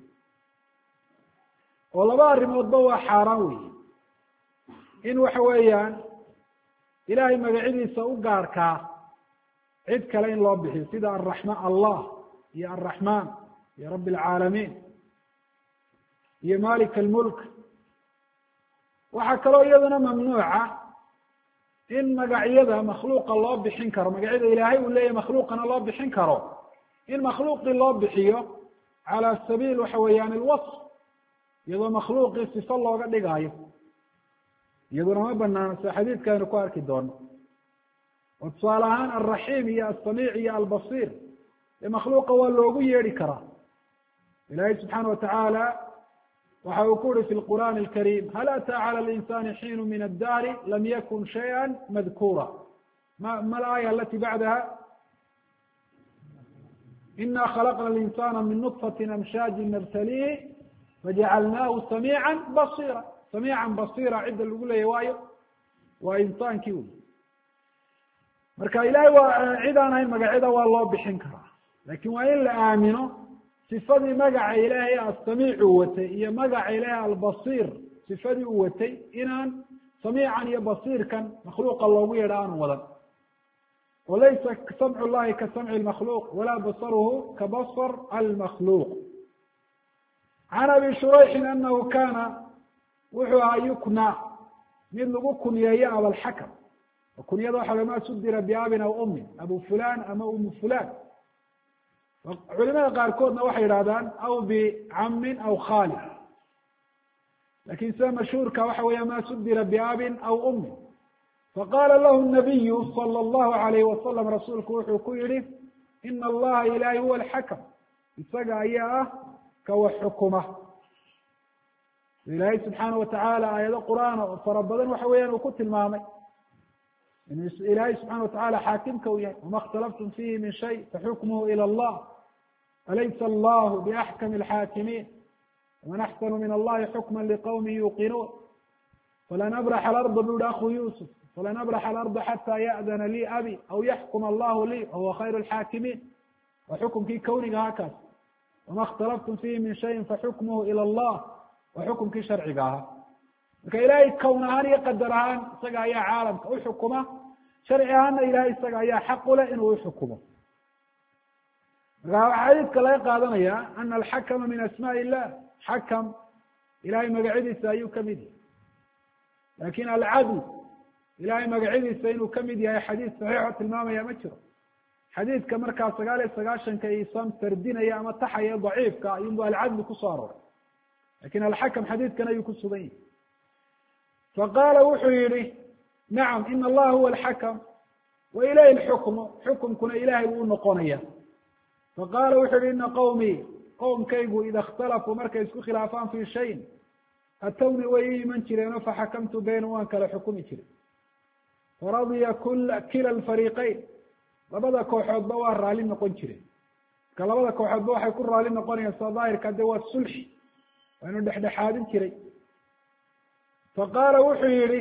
A: oo laba arrimoodba waa xaaraan weyi in waxa weeyaan ilahay magacyadiisa u gaarkaa cid kale in loo bixiyo sida araxmaan allah iyo alraxmaan iyo rabbi alcaalamiin iyo malik almulk waxaa kaloo iyaduna mamnuuca in magacyada makhluuqa loo bixin karo magacyada ilaahay uu leeyahy makhluuqana loo bixin karo in makhluuqii loo bixiyo cala sabiil waxa weeyaan alwasf iyadoo makhluuqii sifo looga dhigaayo iyaduna ma banaano sida xadiidka aynu ku arki doono oo tusaale ahaan alraxiim iyo alsamiic iyo albasiir ee makhluuqa waa loogu yeedhi karaa. ilaahay subxaana watacaala waxa uu ku uhi fi lqur'aani alkariim hal ataa cala linsani xiinu min addahri lam yakun shayئa madkuura. ma alaaya alati bacdaha ina khalaqna linsana min nطfati amshaajin nabtalihi fajacalnaahu samiica basira. samiican basira cidda lagu leeyahy waayo waa insaankii wey. marka ilahay waa cid aan ahayn magacyada waa loo bixin karaa, lakin waa in la aamino sifadii magaca ilaahay asamiicu watay iyo magaca ilaahay albasiir sifadii u watay inaan samiican iyo basiirkan makhluuqa loogu yeedha aanu wadan. walaysa samcu llahi ka samci lmakhluuq walaa basaruhu ka basar almakhluuq. can abi shurayxin anahu kana wuxuu ahaa yukna mid lagu kunyeeyo abalxakam. kunyada waxa ma sudira biabin aw umin, abu fulan ama umu fulan. culimada qaarkoodna waxay yidhahdaan aw bicamin aw khali, lakin sida mashhuurka waxa weya ma sudira biabin aw umin. faqala lahu nabiyu salى اllahu alayh wasalam, rasuulku wuxuu ku yihi ina allaha ilahi huwa alxakam, isaga ayaa ah ka wax xukuma. ilaahay subxaana watacaala aayado qur'aan oo fara badan waxa weeyaan uu ku tilmaamay inuu ilaahay subxana watacaala xaakimka u yahay. wama اkhtalaftum fihi min shay faxukmuhu ilى allah alaysa allahu biaxkami alxaakimiin waman axsanu min allahi xukma liqawmi yuuqinuun falan abraxa alarda bu uhi akhu yusuf falan abraxa alarda xata ya'dana lii abi aw yaxkuma allahu lii wahuwa khayru alxaakimiin. waa xukumkii kowniga ahaa kaas. wama اkhtalaftum fihi min shayin faxukmuhu ilى allah waa xukumkii sharciga ahaa. marka ilaahay kown ahaan iyo qadar ahaan isaga ayaa caalamka uxukuma, sharci ahaana ilahay isaga ayaa xaq u leh inuu uxukumo. marka waxaa xadiidka laga qaadanaya ana alxakama min asmaء illah, xakam ilahay magacyadiisa ayuu kamid yahay. lakin alcadl ilahay magacyadiisa inuu kamid yahay xadiis saxiixo tilmaamaya ma jiro. xadiidka markaa 99 isan tardinaya ama taxaya daciifka ayunbu alcadl kusoo aroray, lakin alxakam xadiidkan ayuu ku sugan yahay. faqaala wuxuu yihi nacam ina allaha huwa alxakam wa ilayhi lxukmu, xukumkuna ilahay buu unoqonaya. faqaala wuxuu yihi ina qawmii qowmkaygu ida اkhtalafuu markay isku khilaafaan fi shayin atowni way ii iman jireeno faxakamtu baynahum waan kala xukumi jiray. faradiya kila alfariiqayn, labada kooxoodba waa raali noqon jireen. marka labada kooxoodba waxay ku raali noqonayaan sida daahirka de waa sulxi, waa inuu dhexdhexaadin jiray. faqaala wuxuu yihi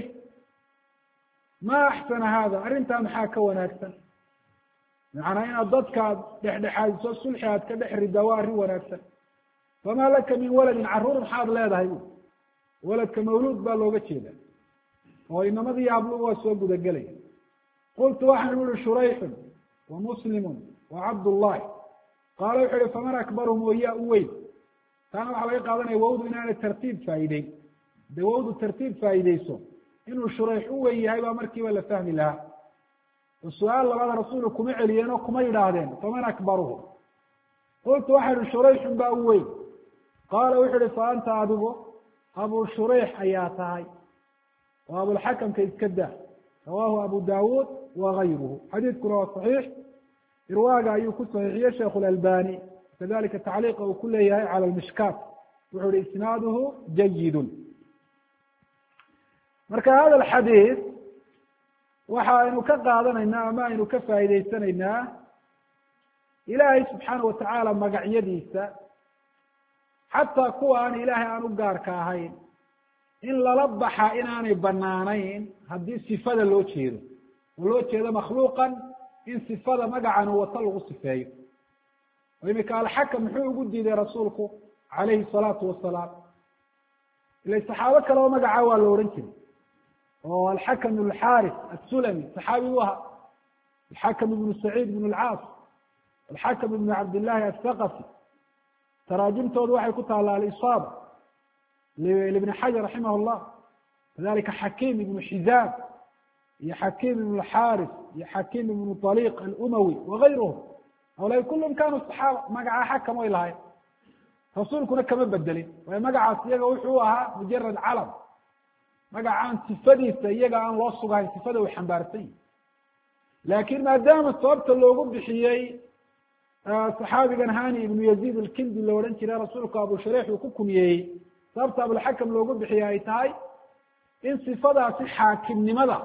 A: ma axsana hada, arrintaa maxaa ka wanaagsan. macnaa inaad dadkaad dhexdhexaadiso sulxi aad ka dhex ridaa waa arrin wanaagsan. famaa laka min waladin, carruur maxaad leedahay bu. waladka mawluud baa looga jeeda oo inamadii hablugu waa soo gudagelaya. qultu waxaan uhi shurayxun wa muslimun wa cabdullahi. qaala wuxuu yihi faman akbarhum oo yaa u weyn. taana waxaa laga qaadanaya wawdu inaanay tartiib faa'iideyn. de wawdu tartiib faa'iideyso inuu shurayx u weyn yahay baa markiiba la fahmi lahaa. oo su-aal labada rasuulu kuma celiyeen oo kuma yidhaahdeen faman akbaruhum. qultu waxaan ihi shurayxun baa u weyn. qaala wuxuu ihi fa anta adigu abu shurayx ayaa tahay oo abulxakamka iska dah. rawaahu abu dawuud wagayruhu. xadiidkuna waa saxiix, irwaaga ayuu ku saxiixiyey sheikh اlalbani, kadalika tacliiqa uu ku leeyahay cala lmishkaat wuxuu ihi isnaaduhu jayidun. marka hada alxadiid waxa aynu ka qaadanaynaa ama aynu ka faa'iideysanaynaa ilaahay subxaana watacaala magacyadiisa, xataa kuwa aan ilaahay aan u gaarka ahayn, in lala baxa inaanay banaanayn haddii sifada loo jeedo oo loo jeedo makhluuqan in sifada magacan uu wato lagu sifeeyo. oo imika alxakam muxuu ugu diiday rasuulku calayhi salaatu wasalaam. ila saxaabo kale oo magaca waa la odhan jiray oo alxakam ibn alxaaris assulami saxaabi u ahaa, alxakam ibnu saciid ibn alcaas, alxakam ibnu cabdillahi athaqafi. taraajimtoodu waxay ku taalla alisaaba libni xajar raximah llah. kadalika xakiim ibnu xizaam iyo xakiim ibnu alxaaris iyo xakiim ibnu طaliq alumawi wagayruhum. hawlay kulum kanuu saxaaba, magaca xakam way lahayn, rasuulkuna kama bedelin. waayo magacaas iyaga wuxuu ahaa mujarad calam, magacaan sifadiisa iyaga aan loo sugahayn, sifada uu xambaarsan yahi. laakiin maadaama sababta loogu bixiyey saxaabigan hani ibnu yaziid alkindi la odhan jiray rasuulku abu shariix uu ku kunyeeyey sababta abulxakam loogu bixiyey ay tahay in sifadaasi xaakimnimada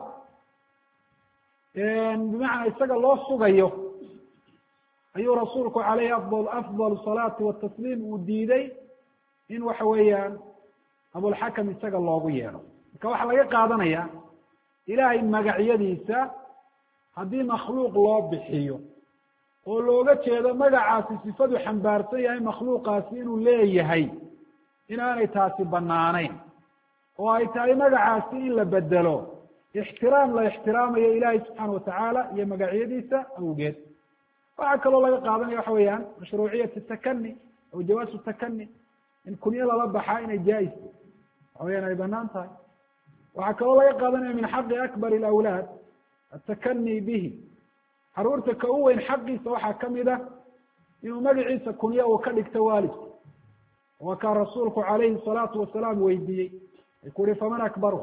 A: bimacnaa isaga loo sugayo ayuu rasuulku caleyhi afdal salaati watasliim uu diiday in waxa weeyaan abulxakam isaga loogu yeedho marka waxaa laga qaadanaya ilaahay magacyadiisa haddii makhluuq loo bixiyo oo looga jeedo magacaasi sifadu xambaarsan yahay makhluuqaasi inuu leeyahay inaanay taasi banaanayn oo ay tahay magacaasi in la bedelo ixtiraam la ixtiraamayo ilaahay subxaana watacaala iyo magacyadiisa awgeed waxaa kaloo laga qaadanaya waxa weeyaan mashruuciyati takani aw jawaasu takani in kunyo lala baxaa inay jaa-is waxa weyaan ay banaan tahay waxaa kaloo laga qaadanaya min xaqi akbar alawlaad atakani bihi caruurta ka u weyn xaqiisa waxaa kamid ah inuu magaciisa kunyo uu ka dhigto waalidku waa kaa rasuulku calayhi الsalaatu wasalaam weydiiyey ay ku uhi faman akbaru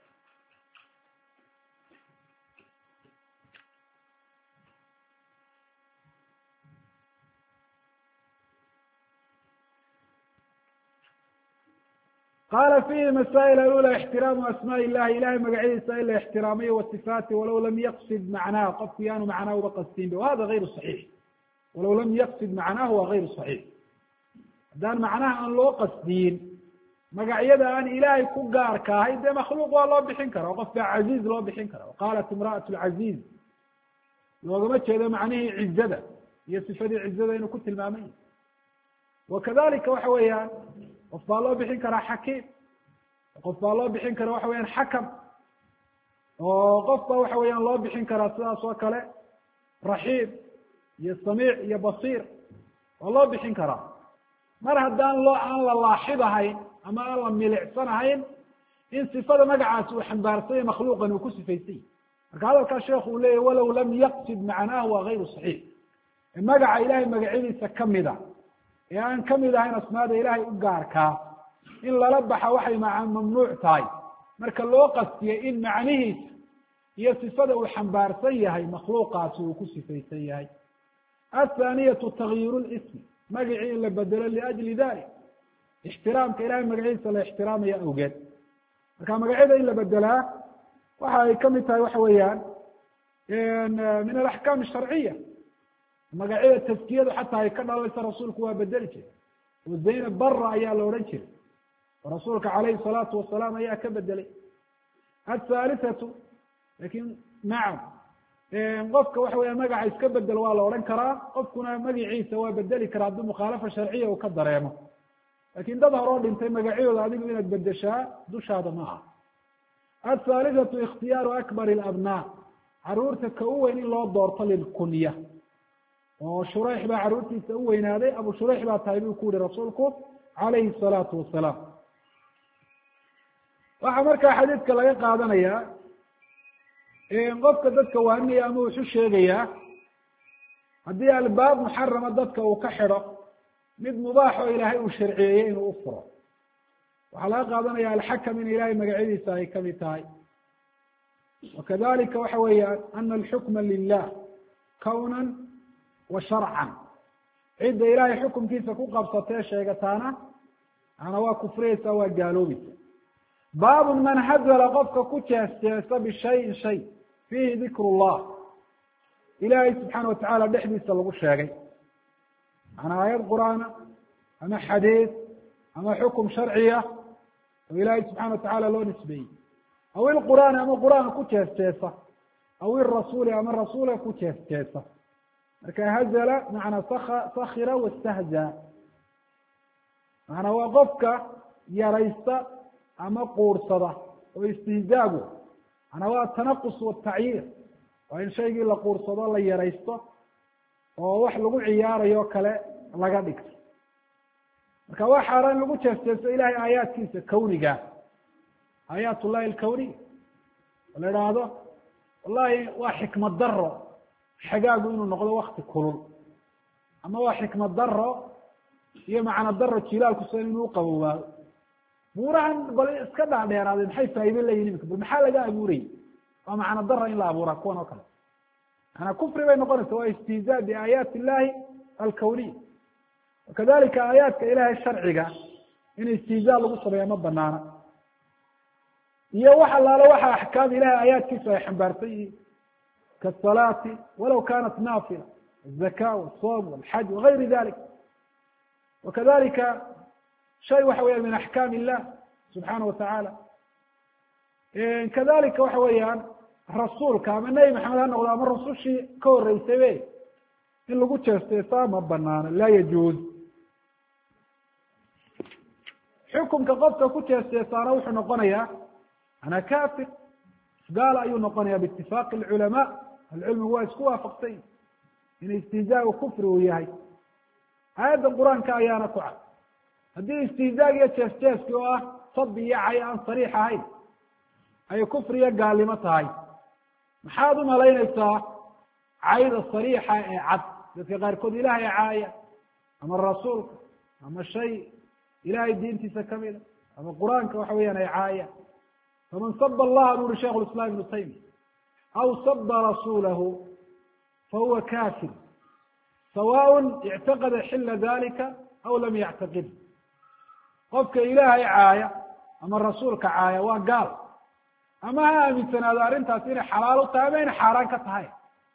A: qala fihi masaa'il alula ixtiraamu asmaء illahi ilahay magacyadiisa in la ixtiraamayo wasifaati walow lam yaqsid macnaha qofku yaanu macnaha uba qasdinba wahada gayru صaxiix walow lam yaqsid macnahu wa gayru صaxiix haddaan macnaha aan loo qasdiyin magacyada aan ilaahay ku gaarka ahay dee makhluuq waa loo bixin kara oo qof baa caziiz loo bixin kara qaalat imra'at lcaziiz loogama jeedo macnihii cizada iyo sifadii cizada inuu ku tilmaamay wakadalika waxa weeyaan qof baa loo bixin karaa xakiim qof baa loo bixin kara waxa weyaan xakam oo qof baa waxa weeyaan loo bixin karaa sidaas oo kale raxiim iyo samiic iyo basiir waa loo bixin karaa mar haddaan aan la laaxid ahayn ama aan la milicsan ahayn in sifada magacaasi uu xambaarsanya makhluuqan uu ku sifaysay marka hadalkaa sheekhu uu leeyahy walow lam yaqsid macnaahu waa gayru صaxiix magaca ilahay magacyadiisa kamida ee aan kamid ahayn asmaada ilaahay u gaarkaa in lala baxa waxay mamnuuc tahay marka loo qastiyey in macnihiisa iyo sifada uu xambaarsan yahay makhluuqaasi uu ku sifaysan yahay athaaniyatu tagyiru lismi magacii in la bedelo liajli dalik ixtiraamka ilahay magaciisa la ixtiraamaya awgeed marka magacyada in la bedelaa waxa ay kamid tahay waxa weeyaan min alaxkaam asharciya magacyada taskiyadu xataa ay ka dhalaysa rasuulku waa bedeli jiray oo zaynab bara ayaa la odhan jiray oo rasuulka calayhi salaatu wasalaam ayaa ka bedelay athaalithatu lakin nacam qofka waxa weya magaca iska bedel waa la odhan karaa qofkuna magaciisa waa bedeli karaa haddii mukhaalafa sharciya uu ka dareemo lakin dad horoo dhintay magacyadooda adigu inaad bedeshaa dushaada ma aha athaalithatu ikhtiyaaru akbar alabnaa caruurta ka u weyn in loo doorto lilkunya oo shurayx baa caruurtiisa u weynaaday abu shurayx baa tahay buu ku yihi rasuulku calayhi الsalaatu wasalaam waxaa markaa xadiidka laga qaadanaya qofka dadka waaninaya ama wuxu sheegayaa haddii albaab muxarama dadka uu ka xidho mid mubaax oo ilaahay uu sharciyeeyey inuu u furo waxaa laga qaadanaya alxakam in ilahay magacyadiisa ay kamid tahay wakadalika waxa weeyaan ana alxukma lilah kawnan wa sharcan cidda ilaahay xukumkiisa ku qabsatee sheegataana ana waa kufriyeysa waa gaaloobaysa baabun man hadala qofka ku jeesteesa bishayin shay fiihi dikru llah ilaahay subxaana watacaala dhexdiisa lagu sheegay macnaa aayad qur'aana ama xadiid ama xukum sharciya oo ilaahay subxana watacaala loo nisbeeyey aw ilqur'aani ama qur'aan ku jeesteesa aw irasuuli ama rasuula ku jeesteesa marka hazla macnaa sakira wastahzaa macnaa waa qofka yaraysta ama quursada oo istihzaagu macnaa waa tanaqus watacyiir waa in shaygii la quursado la yaraysto oo wax lagu ciyaarayo kale laga dhigto marka waa xaaraan lagu jeesteesto ilahay aayaadkiisa kawniga aayaat ullahi alkawniya oo la idhaahdo wallahi waa xikmad daro xagaagu inuu noqdo wakti kulul ama waa xikmad daro iyo macna daro jilaalku sa inuu qaboobaado buurahan bal iska dhaadheeraaday maxay faa'iido leeyihin imika bal maxaa laga abuurayay waa macna daro in la abuuraa kuwan oo kale manaa kufri bay noqonaysa waa istihzaa biaayaati illahi alkawniya wakadalika aayaadka ilahay sharciga in istihzaa lagu sameeya ma banaana iyo wax allaalo waxa axkaam ilahay aayaadkiisu ay xambaarsan yihiin kaasalaati walaw kanat naafila الzaka wالصوم والxaj وغayri dalik wakadalika shay waxa weeyaan min axkaam illah subxaana watacaala kadalika waxa weeyaan rasuulka ama nebi maxamed ha noqdo ama rasushii ka horeysaybe in lagu jeesteesaa ma banaano laa yajuuz xukumka qofka ku jeesteesaana wuxuu noqonayaa ana kafir gaal ayuu noqonaya biitifaaqi alculamaa alcilmigu waa isku waafaqsany in istihzaagu kufri uu yahay aayadda qur-aanka ayaana ku cad haddii istihzaag iyo jees-jeeski oo ah sabi iyo cay aan sariix ahayn ay kufri iyo gaalnimo tahay maxaad u malaynaysaa cayda sariixa ee cad dadka qaarkood ilaahay caaya ama rasuulka ama shay ilahay diintiisa kamida ama qur-aanka waxa weeyaan ay caaya faman saba allaha bu uri sheikh lislaam ibnu taymiya aw saba rasulahu fahuwa kafir sawaء اctaqada xila dalika aw lam yactaqid qofka ilaahay caaya ama rasuulka caaya waa gaal ama ha aaminsanaado arrintaas inay xalaal u tahay ama inay xaaraan ka tahay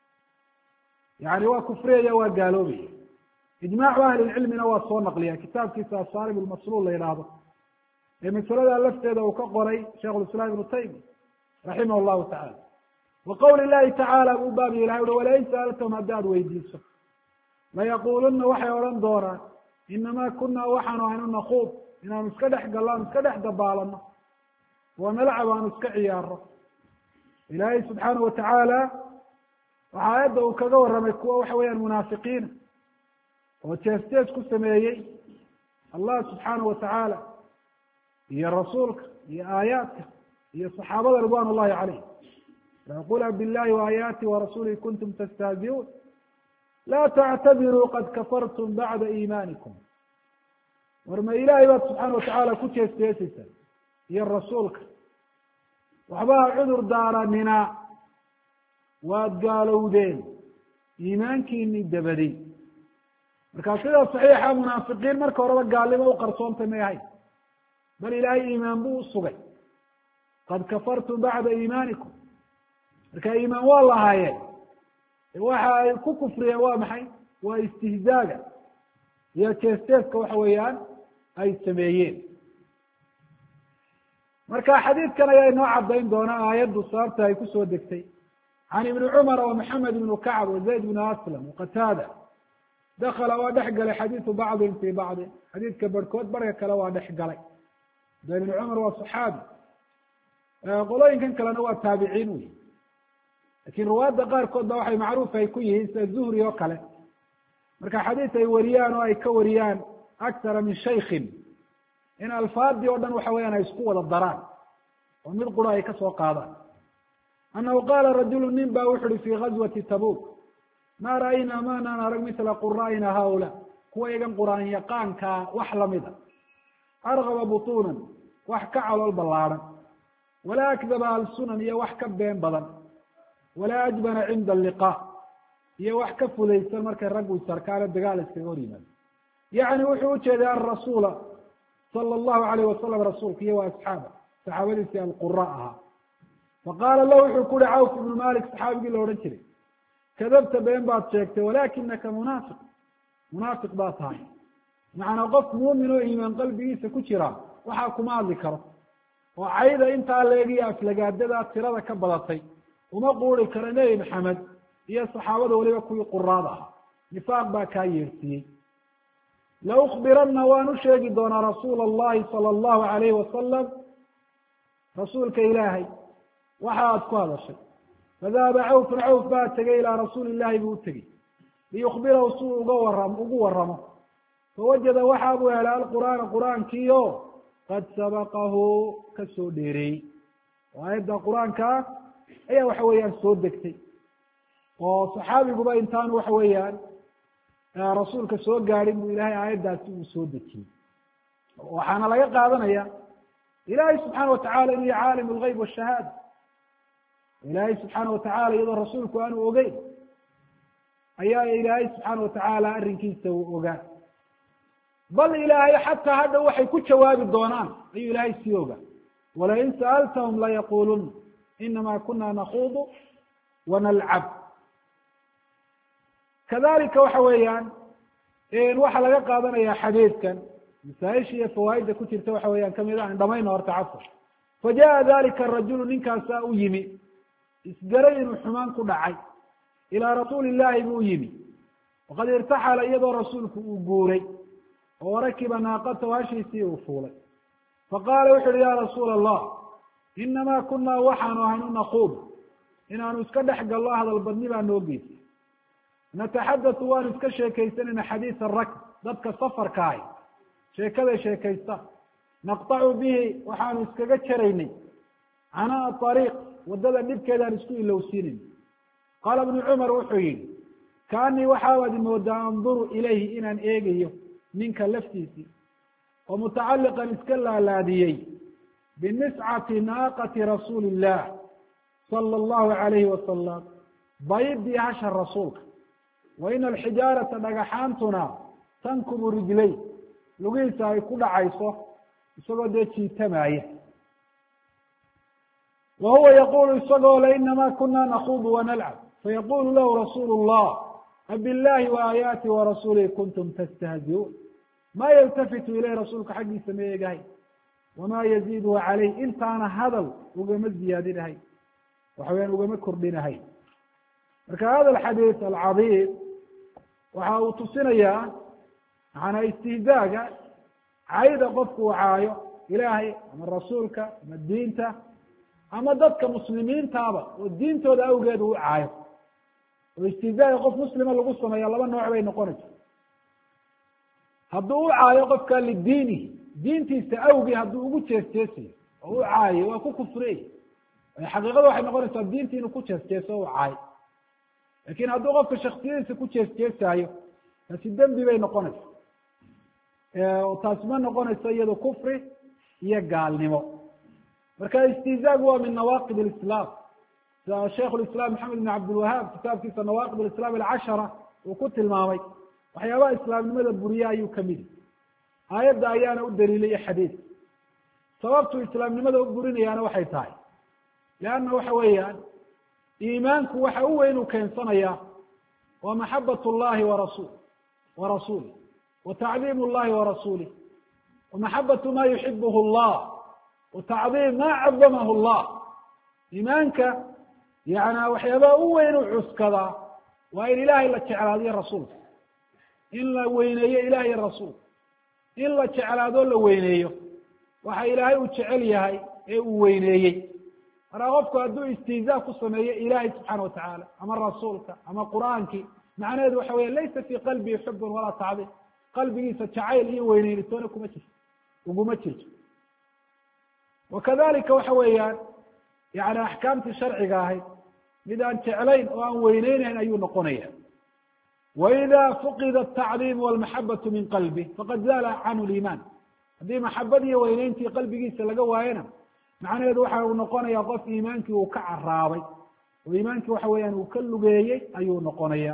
A: yani waa kufriyaya waa gaaloobaya ijmaacu ahli lcilmina waa soo naqliya kitaabkiisa asaarib lmasluul la yidhaahdo ee masalada lafteeda uu ka qoray sheikh lislaam ibnu taymiya raximah llahu tacala wa qowli llahi tacaala buu baabi ilahay ui walain sa'altahum haddaad weydiiso layaquluna waxay odhan doonaan inamaa kunaa waxaanu aynu nakuud inaanu iska dhex gallo aanu iska dhex dabaalano wa nalcab aanu iska ciyaaro ilaahay subxaana watacaala waxa aayadda uu kaga warramay kuwa waxa weeyaan munaafiqiina oo jees-jees ku sameeyey allah subxaana watacaala iyo rasuulka iyo aayaadka iyo saxaabada ridwan ullahi calayh qul billahi وaayaati warasuulihi kuntum tastahziuun laa tactabiruu qad kafartum bacda iimaanikum war ma ilaahay baad subxaana watacaala ku jees-jeesaysa iyo rasuulka waxba ha cudur daaranina waad gaalowdeen iimaankiini dabadi marka sida saxiixa munaafiqiin marka horeba gaalnimo u qarsoontay may ahayn bal ilaahay iimaan buu usugay qad kafartum bacda iimaanikum marka iimaan waa lahaayeen waxa ay ku kufriyeen waa maxay waa istihzaaga iyo jees-jeeska waxa weeyaan ay sameeyeen marka xadiidkan ayaa inoo cadayn doona aayaddu sababta ay kusoo degtay can ibni cumar wa maxamed ibnu kacb wa zayd bnu aslam waqataada dakala waa dhex galay xadiidu bacdin fii bacdin xadiidka barhkood barhka kale waa dhex galay da ibni cumar waa saxaabi qolooyinkan kalena waa taabiciin wey lakin ruwaadda qaarkood ba waxay macruuf ay ku yihiin sida zuhri oo kale marka xadiis ay wariyaan oo ay ka wariyaan akara min shaykin in alfaadii oo dhan waxa weyaan ay isku wada daraan oo mid qura ay kasoo qaadaan annahu qaala rajulu nin ba wuxu uhi fi gazwati tabuk ma ra'aynaa maanaan arag mila qura'ina haula kuwa igan qur'aan yaqaankaa wax lamida argaba butuunan wax ka calool ballaadhan walaa akdaba alsunan iyo wax ka been badan walaa ajbana cinda alliqa iyo wax ka fudaysan markay raggu isarkaano dagaal iskaga hor yimaado yacni wuxuu ujeeday arasuula sala allahu alayh wasalam rasuulka iyo wa asxaaba saxaabadiisii alqura ahaa faqaala lahu wuxuu ku uhi cawf ibnu malik saxaabigii la odhan jiray kadabta been baad sheegtay walakinaka munaafiq munaafiq baa tahay macnaa qof muumin oo iimaan qalbigiisa ku jira waxaa kuma hadli karo oo cayda intaa leegiyo aflagaadada tirada ka badatay uma quuri karo nebi maxamed iyo saxaabada weliba kuwii quraada ah nifaaq baa kaa yeersiiyey la ukbirana waan u sheegi doonaa rasuula allahi sala allahu alayhi wasalam rasuulka ilaahay waxa aad ku hadashay fadahaba cawfun cawf baa tegay ilaa rasuuli illahi buu utegey liyukbirahu si uu ugu waramo fawajada waxaa buu helay alqur'aana qur'aankiio qad sabaqahu kasoo dheereeyey oo aayadda qur-aankaa ayaa waxa weeyaan soo degtay oo saxaabiguba intaanu waxa weeyaan rasuulka soo gaadhin buu ilahay aayaddaasi uu soo dejiyey waxaana laga qaadanaya ilaahay subxaana watacala inuu yahay caalim lgeyb washahaada ilaahay subxaana watacala iyadoo rasuulku aanu ogeyn ayaa ilaahay subxaana watacaala arrinkiisa uu ogaa, bal ilaahay xataa hadha waxay ku jawaabi doonaan ayuu ilaahay sii ogaa. walain sa'altahum layaquluna inama kuna nakuudu wanalcab. kadalika waxa weeyaan waxaa laga qaadanaya xadiidkan masaaisha iyo fawaaidda ku jirta waxa weeyaan kamid a an dhamayno horta cafar. fajaءa dalika arajulu ninkaasaa u yimi isgaray inuu xumaan ku dhacay ilaa rasuuli illahi buu yimi, waqad irtaxala iyadoo rasuulku uu guuray oo rakiba naaqatahu hashiisii uu fuulay. faqaala wuxu uhi ya rasuula allah inamaa kunaa waxaanu ahaynu naquud inaanu iska dhex gallo hadal badni baa noo geysay, nataxadatu waanu iska sheekaysanayna xadiisa rakb dadka safarka ahi sheekaday sheekaysta, naqtacu bihi waxaanu iskaga jaraynay canaa ariiq waddada dhibkeedaan isku ilowsiinayn. qaala ibnu cumar wuxuu yihi kaanii waxaawaad moodaa anduru ilayhi inaan eegayo ninka laftiisii oo mutacalliqan iska laalaadiyey biniscati naaqati rasuuli illah sala allahu alayhi wasalam, baydii hasha rasuulka. wa ina alxijaarata dhagaxaantuna tankubu rijlay lugihiisa ay ku dhacayso isagoo dee jiitamaaya. wa huwa yaqulu isagoo le inamaa kuna nakuudu wanalcab, fayaqulu lahu rasuulu llah abillahi waaayaati warasuulihi kuntum tastahziuun. ma yaltafitu ilayh rasuulka xaggiisa ma eegahay, wamaa yaziiduhu calayh intaana hadal ugama ziyaadinahay, waxa weyaan ugama kordhinahay. marka hada alxadiid alcadiim waxa uu tusinayaa macanaa istihzaaga cayda qofku uu caayo ilaahay ama rasuulka ama diinta ama dadka muslimiintaaba oo diintooda awgeed uu caayo. oo istihzaaga qof muslima lagu sameeya laba nooc bay noqonaysa. hadduu u caayo qofka lidiinihi diintiisa awgii hadduu ugu jeesjeesayo oo u caayo waa ku kufrey, xaqiiqada waxay noqonaysaa diintii inuu ku jeesjeeso o u caayo. lakin hadduu qofka shaksiyadiisa ku jeesjeesaayo taasi dembi bay noqonaysa, taasi ma noqonayso iyado kufri iyo gaalnimo. marka istihzaagu waa min nawaaqid اlislaam, sida shaikh lislaam maxamed ibn cabdilwahaab kitaabkiisa nawaaqid alislaam alcashara uu ku tilmaamay waxyaabaha islaamnimada buriya ayuu kamid. aayadda ayaana u daliilay xadiidka. sababtu islaamnimada u burinayaana waxay tahay leanna waxa weeyaan iimaanku waxa u weyn uu keensanaya waa maxabat llahi warasuulih wa tacdiim llahi warasuulih wa maxabatu ma yuxibuhu llah wa tacdiim ma cadamahu llah. iimaanka yana waxyaabaha u weyn u cuskadaa waa in ilaahay la jeclaadiyo rasuulka, in la weyneeyo ilaah iyo rasuul, in la jeclaado la weyneeyo waxa ilaahay uu jecel yahay ee uu weyneeyey. markaa qofku hadduu istihzaa ku sameeyo ilaahay subxaana watacaala ama rasuulka ama qur'aankii, macnaheedu waxa weya laysa fii qalbihi xubun walaa tacdiim, qalbigiisa jacayl iyo weyneynitoona uguma jirto. wakadalika waxa weeyaan yani axkaamtii sharciga ahayd mid aan jeclayn oo aan weyneynayn ayuu noqonaya. waida fuqida atacdiimu walmaxabatu min qalbi faqad zaala canhu liimaan. haddii maxabad iyo weyneyntii qalbigiisa laga waayana macnaheedu waxa uu noqonaya qof iimaankii uu ka caraabay oo iimaankii waxa weeyaan uu ka lugeeyey ayuu noqonaya.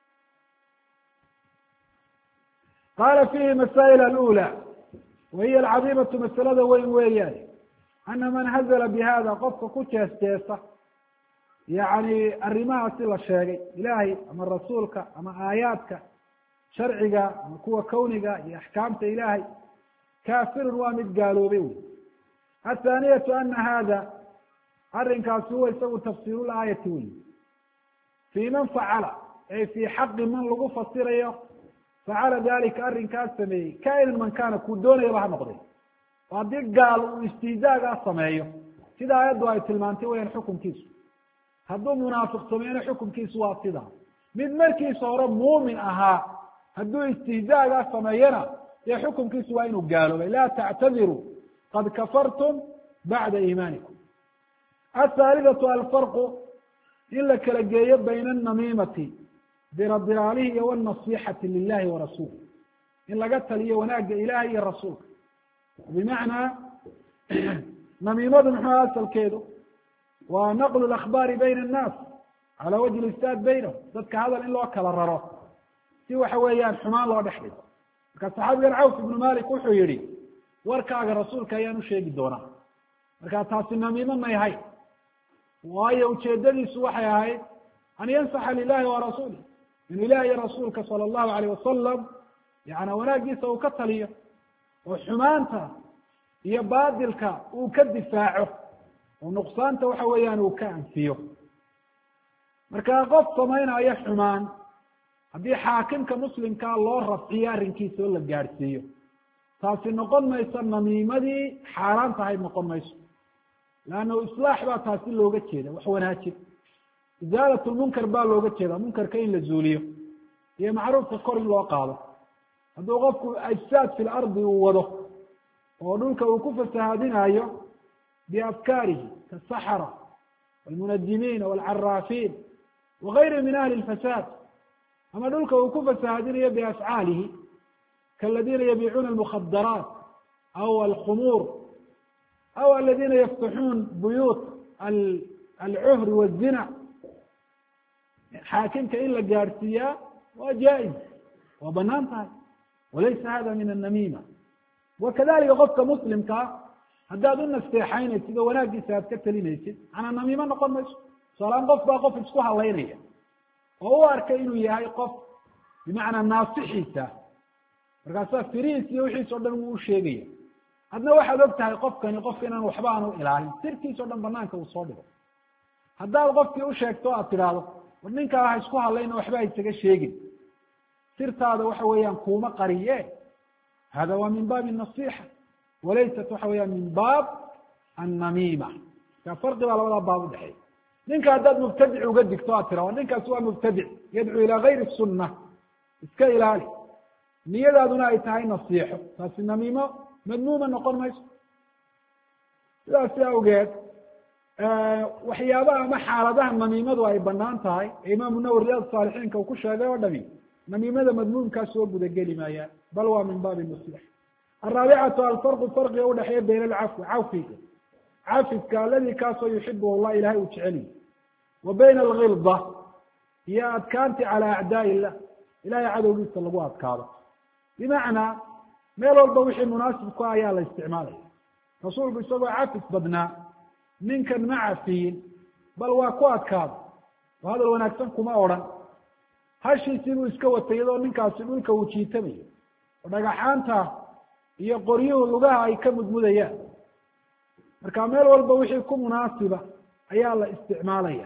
A: qaala fiihi masaa'il alula wa hiya alcadiimatu masalada weyn weeyaan ana man hazla bihada qofka ku jeesjeesa yani arrimahaasi la sheegay ilaahay ama rasuulka ama aayaadka sharciga ama kuwa kawniga iyo axkaamta ilaahay kaafirun waa mid gaaloobay wey. athaaniyatu ana hada arrinkaasi huwa isagu tafsiiru laayati wey fii man facala ay fii xaqi man lagu fasirayo facala dalika arrinkaas sameeyey kainan man kaana kuu doonayaba ha noqday. oo haddii gaal uu istihzaagaa sameeyo sida aayaddu ay tilmaantay weyaan xukunkiisu, hadduu munaafiq sameeyana xukunkiisu waa sidaa. mid markiisa hore muumin ahaa hadduu istihzaagaa sameeyana dee xukunkiisu waa inuu gaaloobay. laa tactadiruu qad kafartum bacda iimaanikum. athaalidatu alfarqu in la kala geeyo bayna anamiimati biradiraalihi iyo wanasixati lilahi warasuulih, in laga taliyo wanaagga ilahay iyo rasuulka. bimacnaa namiimadu muxuu asalkeedu waa naqlu lakhbaari bayna annaas calى wajhi listaad baynahum dadka hadal in loo kala raro si waxa weeyaan xumaan loo dhex dhigo marka saxaabigan cawf ibnu malik wuxuu yihi warkaaga rasuulka ayaan u sheegi doonaa marka taasi namiimo may ahayn waayo ujeedadiisu waxay ahayd an yansaxa lilahi wa rasuulih inuu ilaah iyo rasuulka sala allahu alayh wasalam yana wanaagiisa uu ka taliyo oo xumaanta iyo baadilka uu ka difaaco oo nuqsaanta waxa weeyaan uu ka anfiyo marka qof samaynayo xumaan haddii xaakimka muslimkaa loo rafciyo arrinkiisa oo la gaadhsiiyo taasi noqon mayso namiimadii xaaraan tahayd noqon mayso leanna islaax baa taasi looga jeeda wax wanaajin izaalat lmunkar baa looga jeeda munkarka in la zuuliyo iyo macruufka kor in loo qaado hadduu qofku ajsaad fi lardi uu wado oo dhulka uu ku fasahaadinayo biafkaarihi kasaxara walmunajimiina walcaraafiin wagayri min ahli lfasaad ama dhulka uu ku fasahaadinayo biafcaalihi kaaladina yabiicuuna almukhadaraat aw alkhumuur aw aladina yaftaxuun buyuut alcuhri wazina xaakimka in la gaadhsiiyaa waa jaa-iz waa banaan tahay walaysa hada min annamiima wakadalika qofka muslimkaa haddaad u nasteexaynaysid oo wanaaggiisa aad ka telinaysid manaa namiimo noqon mayso tusaalahaan qof baa qof isku halaynaya oo u arkay inuu yahay qof bimacnaa naasixiisa markaasaa firiis iyo wixiis o dhan wuu usheegaya adna waxaad og tahay qofkani qofka inaan waxba aanu ilaalin sirtiis o dhan banaanka uu soo dhigo haddaad qofkii u sheegto o aad tidhaahdo war ninkaa ha isku hadlayna waxba ha isaga sheegin sirtaada waxa weeyaan kuuma qariye hada waa min baabi nasixa walaysat waxa weeyaan min baab annamiima marka farqi baa labadaa baab udhexeeya ninka haddaad mubtadic uga digto aad tira war ninkaasi waa mubtadic yadcuu ilaa gayri sunna iska ilaali niyadaaduna ay tahay nasiixo taasi namiimo madmuuma noqon mayso sidaasi awgeed waxyaabaha ama xaaladaha namiimadu ay banaan tahay ee imaamu nawwi riyaad saalixiinka uu ku sheegay oo dhami namiimada madmuumkaa soo gudageli maayaan bal waa min baabi nasixa araabicatu alfarqu farqiga udhexeeya bayna alcafwi cafwiga cafidka aladi kaasoo yuxibuhu llah ilahay uu jeceliyi wa bayna algilda iyo adkaanti calaa acdaa illah ilahay cadowgiisa lagu adkaado bimacnaa meel walba wixii munaasib ku ayaa la isticmaalaya rasuulku isagoo cafis badnaa ninkan ma cafiyin bal waa ku adkaado oo hadal wanaagsan kuma odhan hashiisii buu iska watay iyadoo ninkaasi dhulka uu jiitamayo oo dhagaxaanta iyo qoryuhu lugaha ay ka mudmudayaan marka meel walba wixii ku munaasiba ayaa la isticmaalaya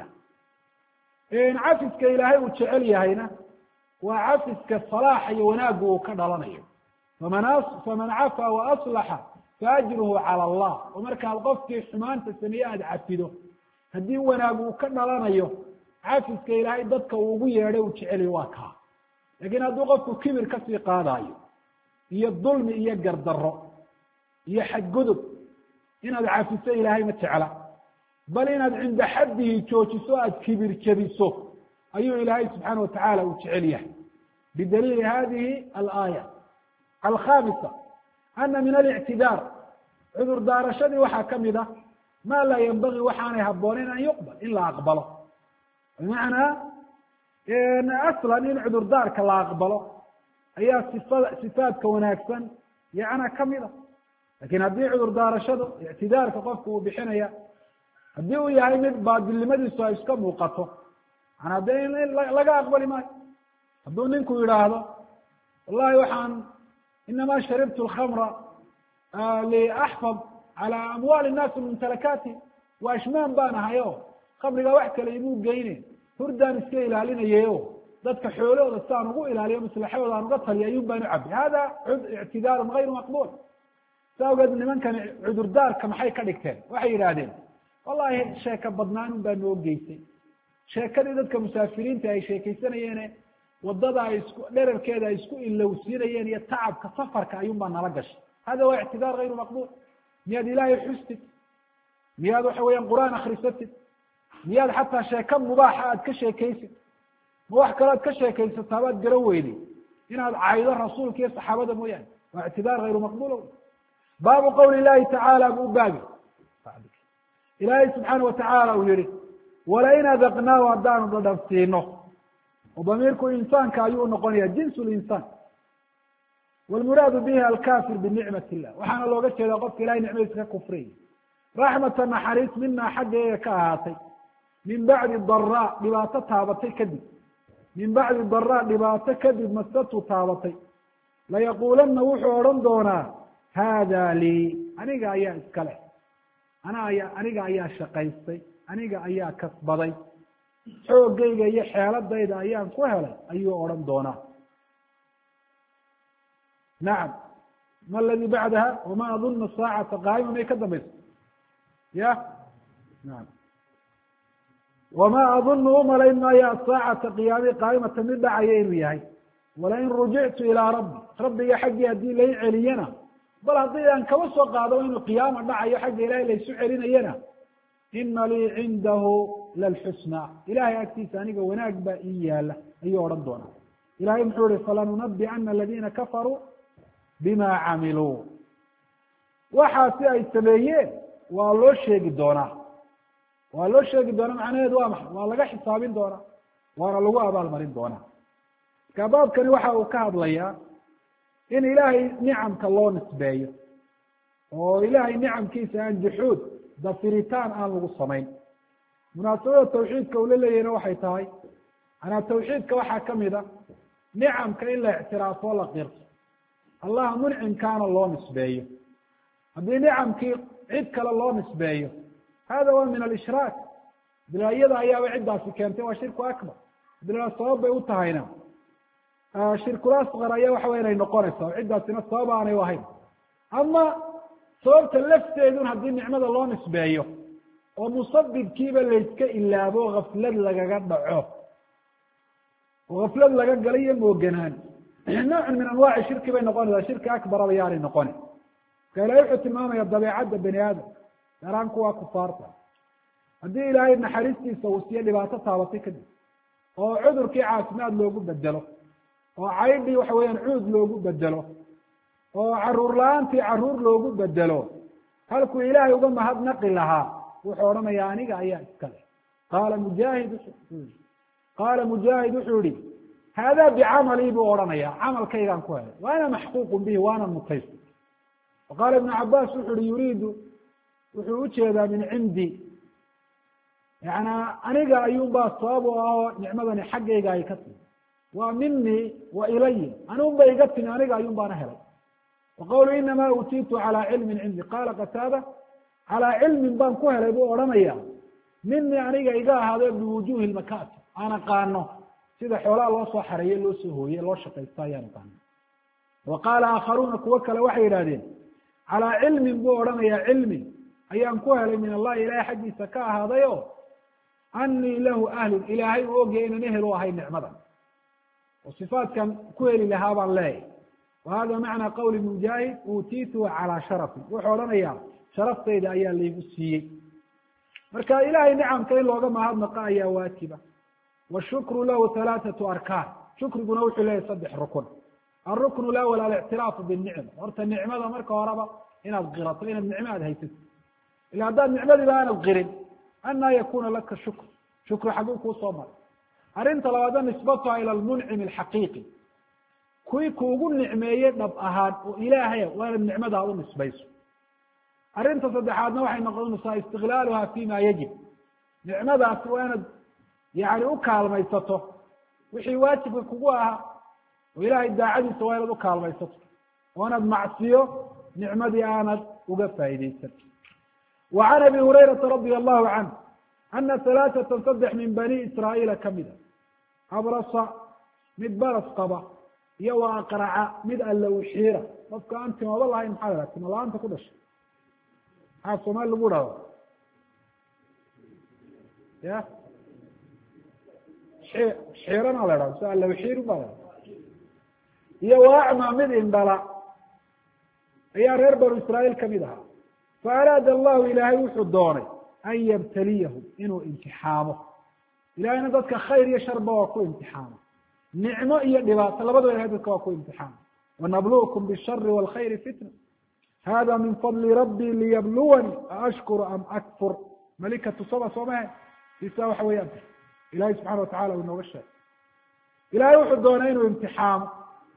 A: cafiska ilaahay uu jecel yahayna waa cafiska salaaxa iyo wanaaggu uu ka dhalanayo faman cafaa waaslaxa faajruhu cala allah oo markaad qofkii xumaanta sameeye aada cafido haddii wanaag uu ka dhalanayo cafiska ilaahay dadka uu ugu yeedhay uu jeceliyo waa kaa laakiin hadduu qofku kibir kasii qaadayo iyo dulmi iyo gardarro iyo xadgudub inaad cafiso ilaahay ma jecla bal inaad cinda xaddihi joojiso aada kibir jabiso ayuu ilaahay subxaana watacaala uu jecel yahay bidaliili hadihi alaaya alkhamisa ana min alictidaar cudur daarashadii waxaa kamid ah maa laa yanbagii waxaanay habbooneyn an yuqbal in la aqbalo bimacnaa aslan in cudurdaarka la aqbalo ayaa sifaadka wanaagsan yana kamid a lakin haddii cudur daarashadu ictidaarka qofku uu bixinaya haddii uu yahay mid baadilnimadiisu ay iska muuqato manaa de in laga aqbali maayo hadduu ninku yidhaahdo wallahi waxaan inama sharibtu lkhamra liaxfad cala amwaali innaasi mumtalakaati waashmaan baan ahay o khamriga wax kale imuu geyne hurdaan iska ilaalinayay o dadka xoolahooda siaan ugu ilaaliyo maslaxadooda aan uga taliya ayuun baan u cabay hada ictidaarun gayru maqbul sa awgeed nimankani cudurdaarka maxay ka dhigteen waxay yidhaahdeen wallahi sheeka badnaanun baa noo geysay sheekadii dadka musaafiriinta ay sheekeysanayeene wadada ay isku dherarkeeda ay isku ilowsiinayeen iyo tacabka safarka ayuun baa nala gashay hada waa ictidaar gayru maqbul miyaad ilaahay xustid miyaad waxa weeyaan qur-aan akrisatid miyaad xataa sheeka mubaaxa aad ka sheekaysid ma wax kale ad ka sheekaysataa baad garan weyday inaad caydo rasuulka iyo saxaabada mooyaane waa ictidaar gayru maqbul baabu qawli llahi tacaala buu baabi ilaahay subxaana watacaala uu yihi walain adaqnaahu haddaanu dhadhansiino oo damiirku insaanka ayuu noqonaya jins linsaan walmuraadu bihi alkafir binicmat illah waxaana looga jeedaa qofka ilahay nicmadiisa ka kufriyay raxmata naxariis minaa xaggeega ka ahaatay min bacdi daraa dhibaato taabatay kadib min bacdi daraa dhibaato kadib masatu taabatay layaquulanna wuxuu odhan doonaa haada lii aniga ayaa iska leh aniga ayaa shaqaystay aniga ayaa kasbaday xoogayga iyo xeeladayda ayaan ku helay ayuu odhan doonaa nacam ma aladii bacdaha wama adunu saacata qaa'ima may ka dambayso ya naam wama adunu umalayn maayo asaacata qiyaami qaa'imata mid dhacaya inuu yahay walain rujictu ilaa rabbi rabbiga xaggii haddii lay celiyana bal haddii aan kaba soo qaado inuu qiyaama dhacayo xagga ilahay laysu celinayana ina lii cindahu lalxusna ilahay agtiisa aniga wanaag baa ii yaala ayuu odhan doonaa ilahay muxuu ihi falanunabi'ana aladina kafaruu bima camiluu waxaasi ay sameeyeen waa loo sheegi doonaa macnaheedu waa maxay waa laga xisaabin doonaa waana lagu abaalmarin doonaa marka baabkani waxa uu ka hadlayaa in ilaahay nicamka loo nisbeeyo oo ilaahay nicamkiisa aan juxuud dafiritaan aan lagu samayn munaasabada tawxiidka uu la leeyahayna waxay tahay manaa tawxiidka waxaa kamid a nicamka in la ictiraafo la qirto allaha muncimkaana loo nisbeeyo haddii nicamkii cid kale loo nisbeeyo hada waa min alishraak bila iyada ayaaba ciddaasi keentay waa shirku akbar bila sabab bay u tahayna shirkulasqar ayaa waxa wey inay noqonaysaa ciddaasina sabab aanay u ahayn ama sababta lafteedun haddii nicmada loo nisbeeyo oo musabibkiiba layska ilaabo gaflad lagaga dhaco oo gaflad laga gala iyo mooganaan nooc min anwaaci shirki bay noqonaysaa shirki akbaraba yaanay noqoni marka ilahay wuxuu tilmaamaya dabeicadda bani aadam gaaraan kuwa kufaarta haddii ilaahay naxariistiisa uu siiyo dhibaato taabatay kadib oo cudurkii caafimaad loogu bedelo oo caydhii waxa weeyaan cuud loogu bedelo oo caruur la-aantii caruur loogu bedelo halkuu ilaahay uga mahadnaqi lahaa wuxuu odhanayaa aniga ayaa iska leh qaala mujaahid wuxuu yihi haadaa bicamalii buu odhanayaa camalkaygaan ku helay wa ana maxquuqun bihi waana mutaysta waqaala ibnu cabaas wuxu uhi yuriidu wuxuu ujeedaa min cindi yana aniga ayuunbaa sabab u ah oo nicmadani xaggayga ay ka timi waa minii wa ilaya anuunba iga timi aniga ayuun baana helay waqawlu inama utiitu calaa cilmin cindi qaala qataada calaa cilmin baan ku helay buu odhanaya minii aniga iga ahaado biwujuhi lmakaatib aan aqaano sida xoolaha loo soo xareeye loo soo hooye loo shaqaysto ayaan aqaano wa qaala aakharuuna kuwo kale waxay yidhahdeen calaa cilmin buu odhanayaa cilmi ayaan ku helay min allahi ilaahay xaggiisa ka ahaaday o anii lahu ahlun ilaahay uu ogyahay inaan ehel u ahay nicmada oo sifaatkan ku heli lahaa baan leeyahay wa hada macnaa qawli mujaahid uutiituhu calaa sharafin wuxuu odhanayaa sharaftayda ayaa laygu siiyey marka ilahay nicamka in looga mahadnaqa ayaa waajiba washukru lahu halaathatu arkaan shukriguna wuxuu leeyahay 3 rukun alrukn lawal alictiraafu binicma horta nicmada marka horeba inaad qirato inaad nicmo aad haysato ila haddaad nicmadiiba aanad qirin anaa yakuna laka shukru xaguu kuu soo maray arrinta labaadna nisbatuha ila almuncim alxaqiiqi kuwii kuugu nicmeeyey dhab ahaan oo ilaahaya waa inaad nicmadaad u nisbayso arrinta saddexaadna waxay noqonaysaa istiqlaaluha fima yajib nicmadaasi waa inaad yani u kaalmaysato wixii waajibka kugu ahaa oo ilaahay daacadiisa waa inaad u kaalmaysato oo inaad macsiyo nicmadii aanad uga faa'iideysan wa can abi hurayrata radia allahu canh ana halaaثatan 3 min bani israa'iila kamida abrasa mid baras qaba iyo wa aqraca mid allawxiira qofka aan timaba lahayn maxaa la haha tima la-aanta ku dhashay maxaa soomaali lagu dhahdo ya xiirana la dhahdo so allawxiir ba la iyo wa acmaa mid indhala ayaa reer banu israa'iil kamid ahaa faaraada allahu ilaahay wuxuu doonay an yabtaliyahu inuu imtixaamo ilahayna dadka khayr iyo sharba waa ku imtixaamo nicmo iyo dhibaato labadaba ilahay dadka waa ku imtixaamo wanabluukum bishari wاlkhayri fitna hada min fadli rabbi liyabluwanii aashkuru am akfur malikatu saba soomahe sisaa waxa weeyaan ilahay subxana watacala uu inooga sheegay ilahay wuxuu doonay inuu imtixaamo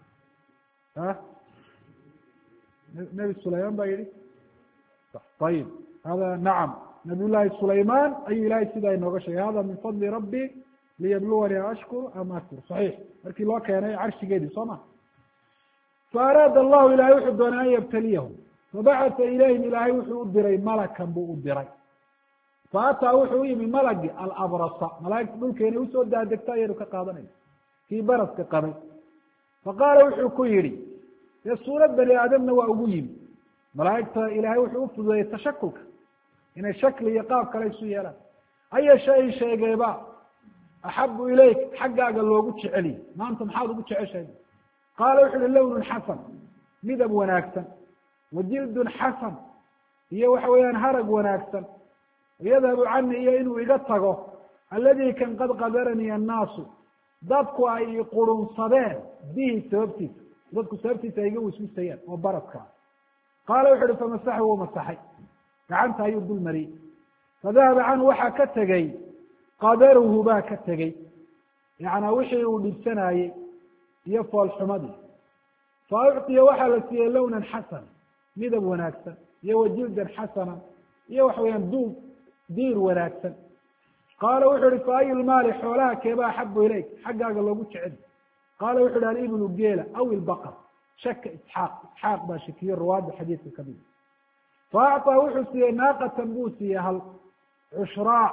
A: nebi sulayman ba yihi ayib hada nacam nabiy llahi sulayman ayuu ilahay sidaa inooga sheegay hada min fadli rabbi liyabluwanii ashkur am akfur saxiix markii loo keenay carshigeedii soo ma faaraada allahu ilahay wuxuu doonay an yabtaliyahu fabacata ilayhim ilaahay wuxuu u diray malakan buu u diray faataa wuxuu u yimi malagi alabrasa malaaigta dhulka inay usoo daadegto ayaynu ka qaadanayna kii baraska qabay faqaala wuxuu ku yihi dee suurad bani aadamna waa ugu yimi malaaigta ilaahay wuxuu ufududeeyey tashakulka inay shakli iyo qaab kale isu yeelaan aya shayin sheegeeba axabu ilayk xaggaaga loogu jeceliy maanta maxaad ugu jeceshahay qaala wuxu uhi lownun xasan midab wanaagsan wajildun xasan iyo waxa weeyaan harag wanaagsan yadhabu cani iyo inuu iga tago aladi kan qad qadaranii annaasu dadku ay qurunsadeen bihi sababtiisa dadku sababtiisa ay iga wiswisayaan oo baradka qaala wuxu uhi famasaxu wuu masaxay gacanta ayuu dul mariyey fadahaba canhu waxaa ka tegey qadaruhu baa ka tegey yacnaa wixii uu dhibsanayey iyo foolxumadii fa ucطiya waxaa la siiyey lownan xasana midab wanaagsan iyo wajildan xasana iyo waxa weeyaan diir wanaagsan qaala wuxu uhi fa ayu lmaali xoolaha keeba axabu ilayk xaggaaga loogu jecel qaala wuxu uhi alibnu geela aw ilbaqar shaka isxaaq baa shakiyo ruwaadda xadiidka kamid fa acطaa wuxuu siiyey naaqatan buu siiyey hal cushraa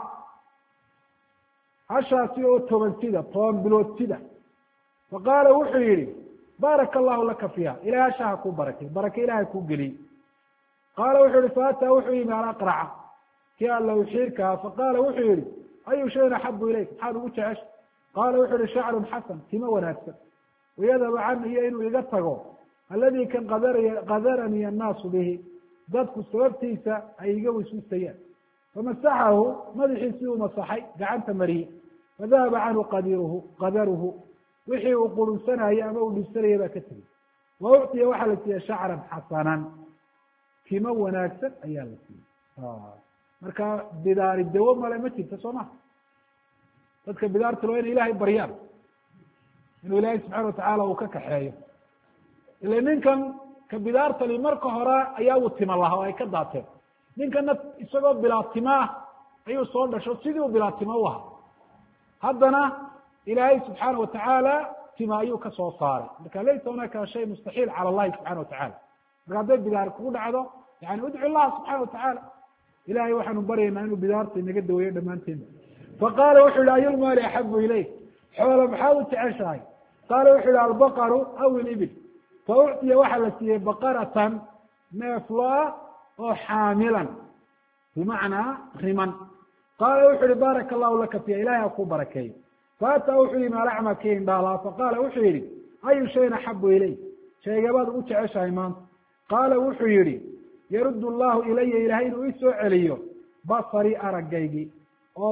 A: hashaasi oo toban bilood sida faqaala wuxuu yihi baaraka allahu laka fiiha ilahay hashaha kuu barakay barake ilahay kuu geliyey qaala wuxuu yihi faataa wuxuu yimi alaqraca kii alla u xiirkaha faqaala wuxuu yihi ayu shayin axabu ilayk maxaad ugu jecesha qaala wuxuu yihi shacrun xasan timo wanaagsan wayadhabu cani iyo inuu iga tago aladi kan qadaranii annaasu bihi dadku sababtiisa ay iga wiswisayaan famasaxahu madaxiisii uu masaxay gacanta mariyey fadahaba canhu qadaruhu wixii uu qurunsanayey ama uu dhibsanayay baa ka tegey wa ucطiya waxaa la siiyey shacran xasanan timo wanaagsan ayaa la siiyey marka bidaari dawo male ma jirta soo maha dadka bidaarta loo inay ilahay baryaan inuu ilaahay subxana watacaala uu ka kaxeeyo ila ninkan ka bidaartani marka hore ayaa uu tima lahaa oo ay ka daateen ninkana isagoo bilaa tima ah ayuu soo dhasho sidii u bilaa tima u ahaa haddana ilaahay subxaana watacaala tima ayuu ka soo saaray marka laysa hunaka shay mustaxiil cala allahi subxana watacala marka hadday bidaar kugu dhacdo yani udcu llaha subxana watacaala ilahay waxaanu baryaynaa inuu bidaarta inaga daweeyo dhammaanteena faqaala wuxu yihi ayulmaali axabu ilayk xoola maxaad u jeceshahay qaala wuxu yihi albaqaru aw ilibil fa ucطiya waxaa la siiyey baqaratan neefloa oo xaamilan bimacnaa riman qaala wuxu yihi baaraka allahu laka fiiha ilahay ha kuu barakeeyo faataa wuxuu yimi alacma kii indhaalaa faqaala wuxuu yihi ayu shayin axabu ilayk sheegabaad ugu jeceshahay maanta qaala wuxuu yihi yarud llahu ilaya ilahay inuu isoo celiyo basarii aragaygii oo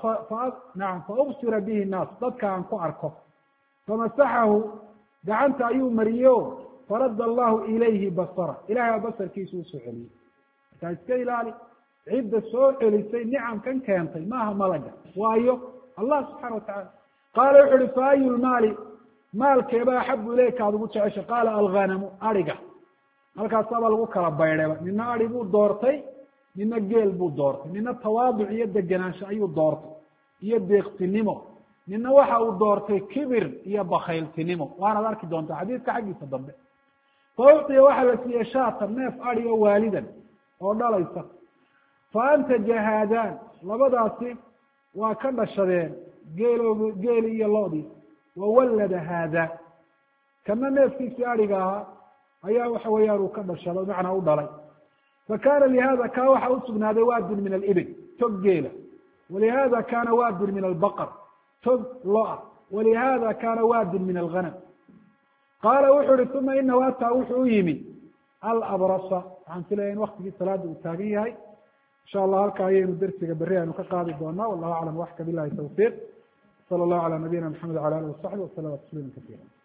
A: fa ubsira bihi naas dadka aan ku arko famasaxahu gacanta ayuu mariye o faradda allahu ilayhi basara ilahay baa basarkiisa usoo celiyey markaa iska ilaali cidda soo celisay nicamkan keentay maaha malaga waayo allah subxana watacala qaala wuxu uhi fa ayu lmaali maalkeeba axabu ilayka aad ugu jecesha qaala alghanamu ariga halkaasaabaa lagu kala baydhayba nina adi buu doortay nina geel buu doortay nina tawaaduc iyo degenaansho ayuu doortay iyo deeqsinimo nina waxa uu doortay kibir iyo bakayltinimo waanaad arki doontaa xadiidka xaggiisa dambe fa ucطiya waxaa la siiyey shaatan neef adi oo waalidan oo dhalaysa fa antaja haadaan labadaasi waa ka dhashadeen geeli iyo loodii wawallada haada kana neefkiisii adiga ahaa ayaa waxa weeyaan uu ka dhashaday macnaa u dhalay fakana lihada kaa waxa usugnaaday waadin min alibil tog geela walihada kana waadin min albaqar tog lo-a walihada kana waadin min alghanam qaala wuxu uhi uma inahu ataa wuxuu u yimi alabrasa waxaan filaya in waktigii salaada uu taagan yahay insha allah halka ayaynu dersiga berri aynu ka qaadi doonaa wallahu aclam waxka bilahi tawfiiq sala allahu cala nabiyina maxamed wala alih wasaxbi waslama tasliima kasiira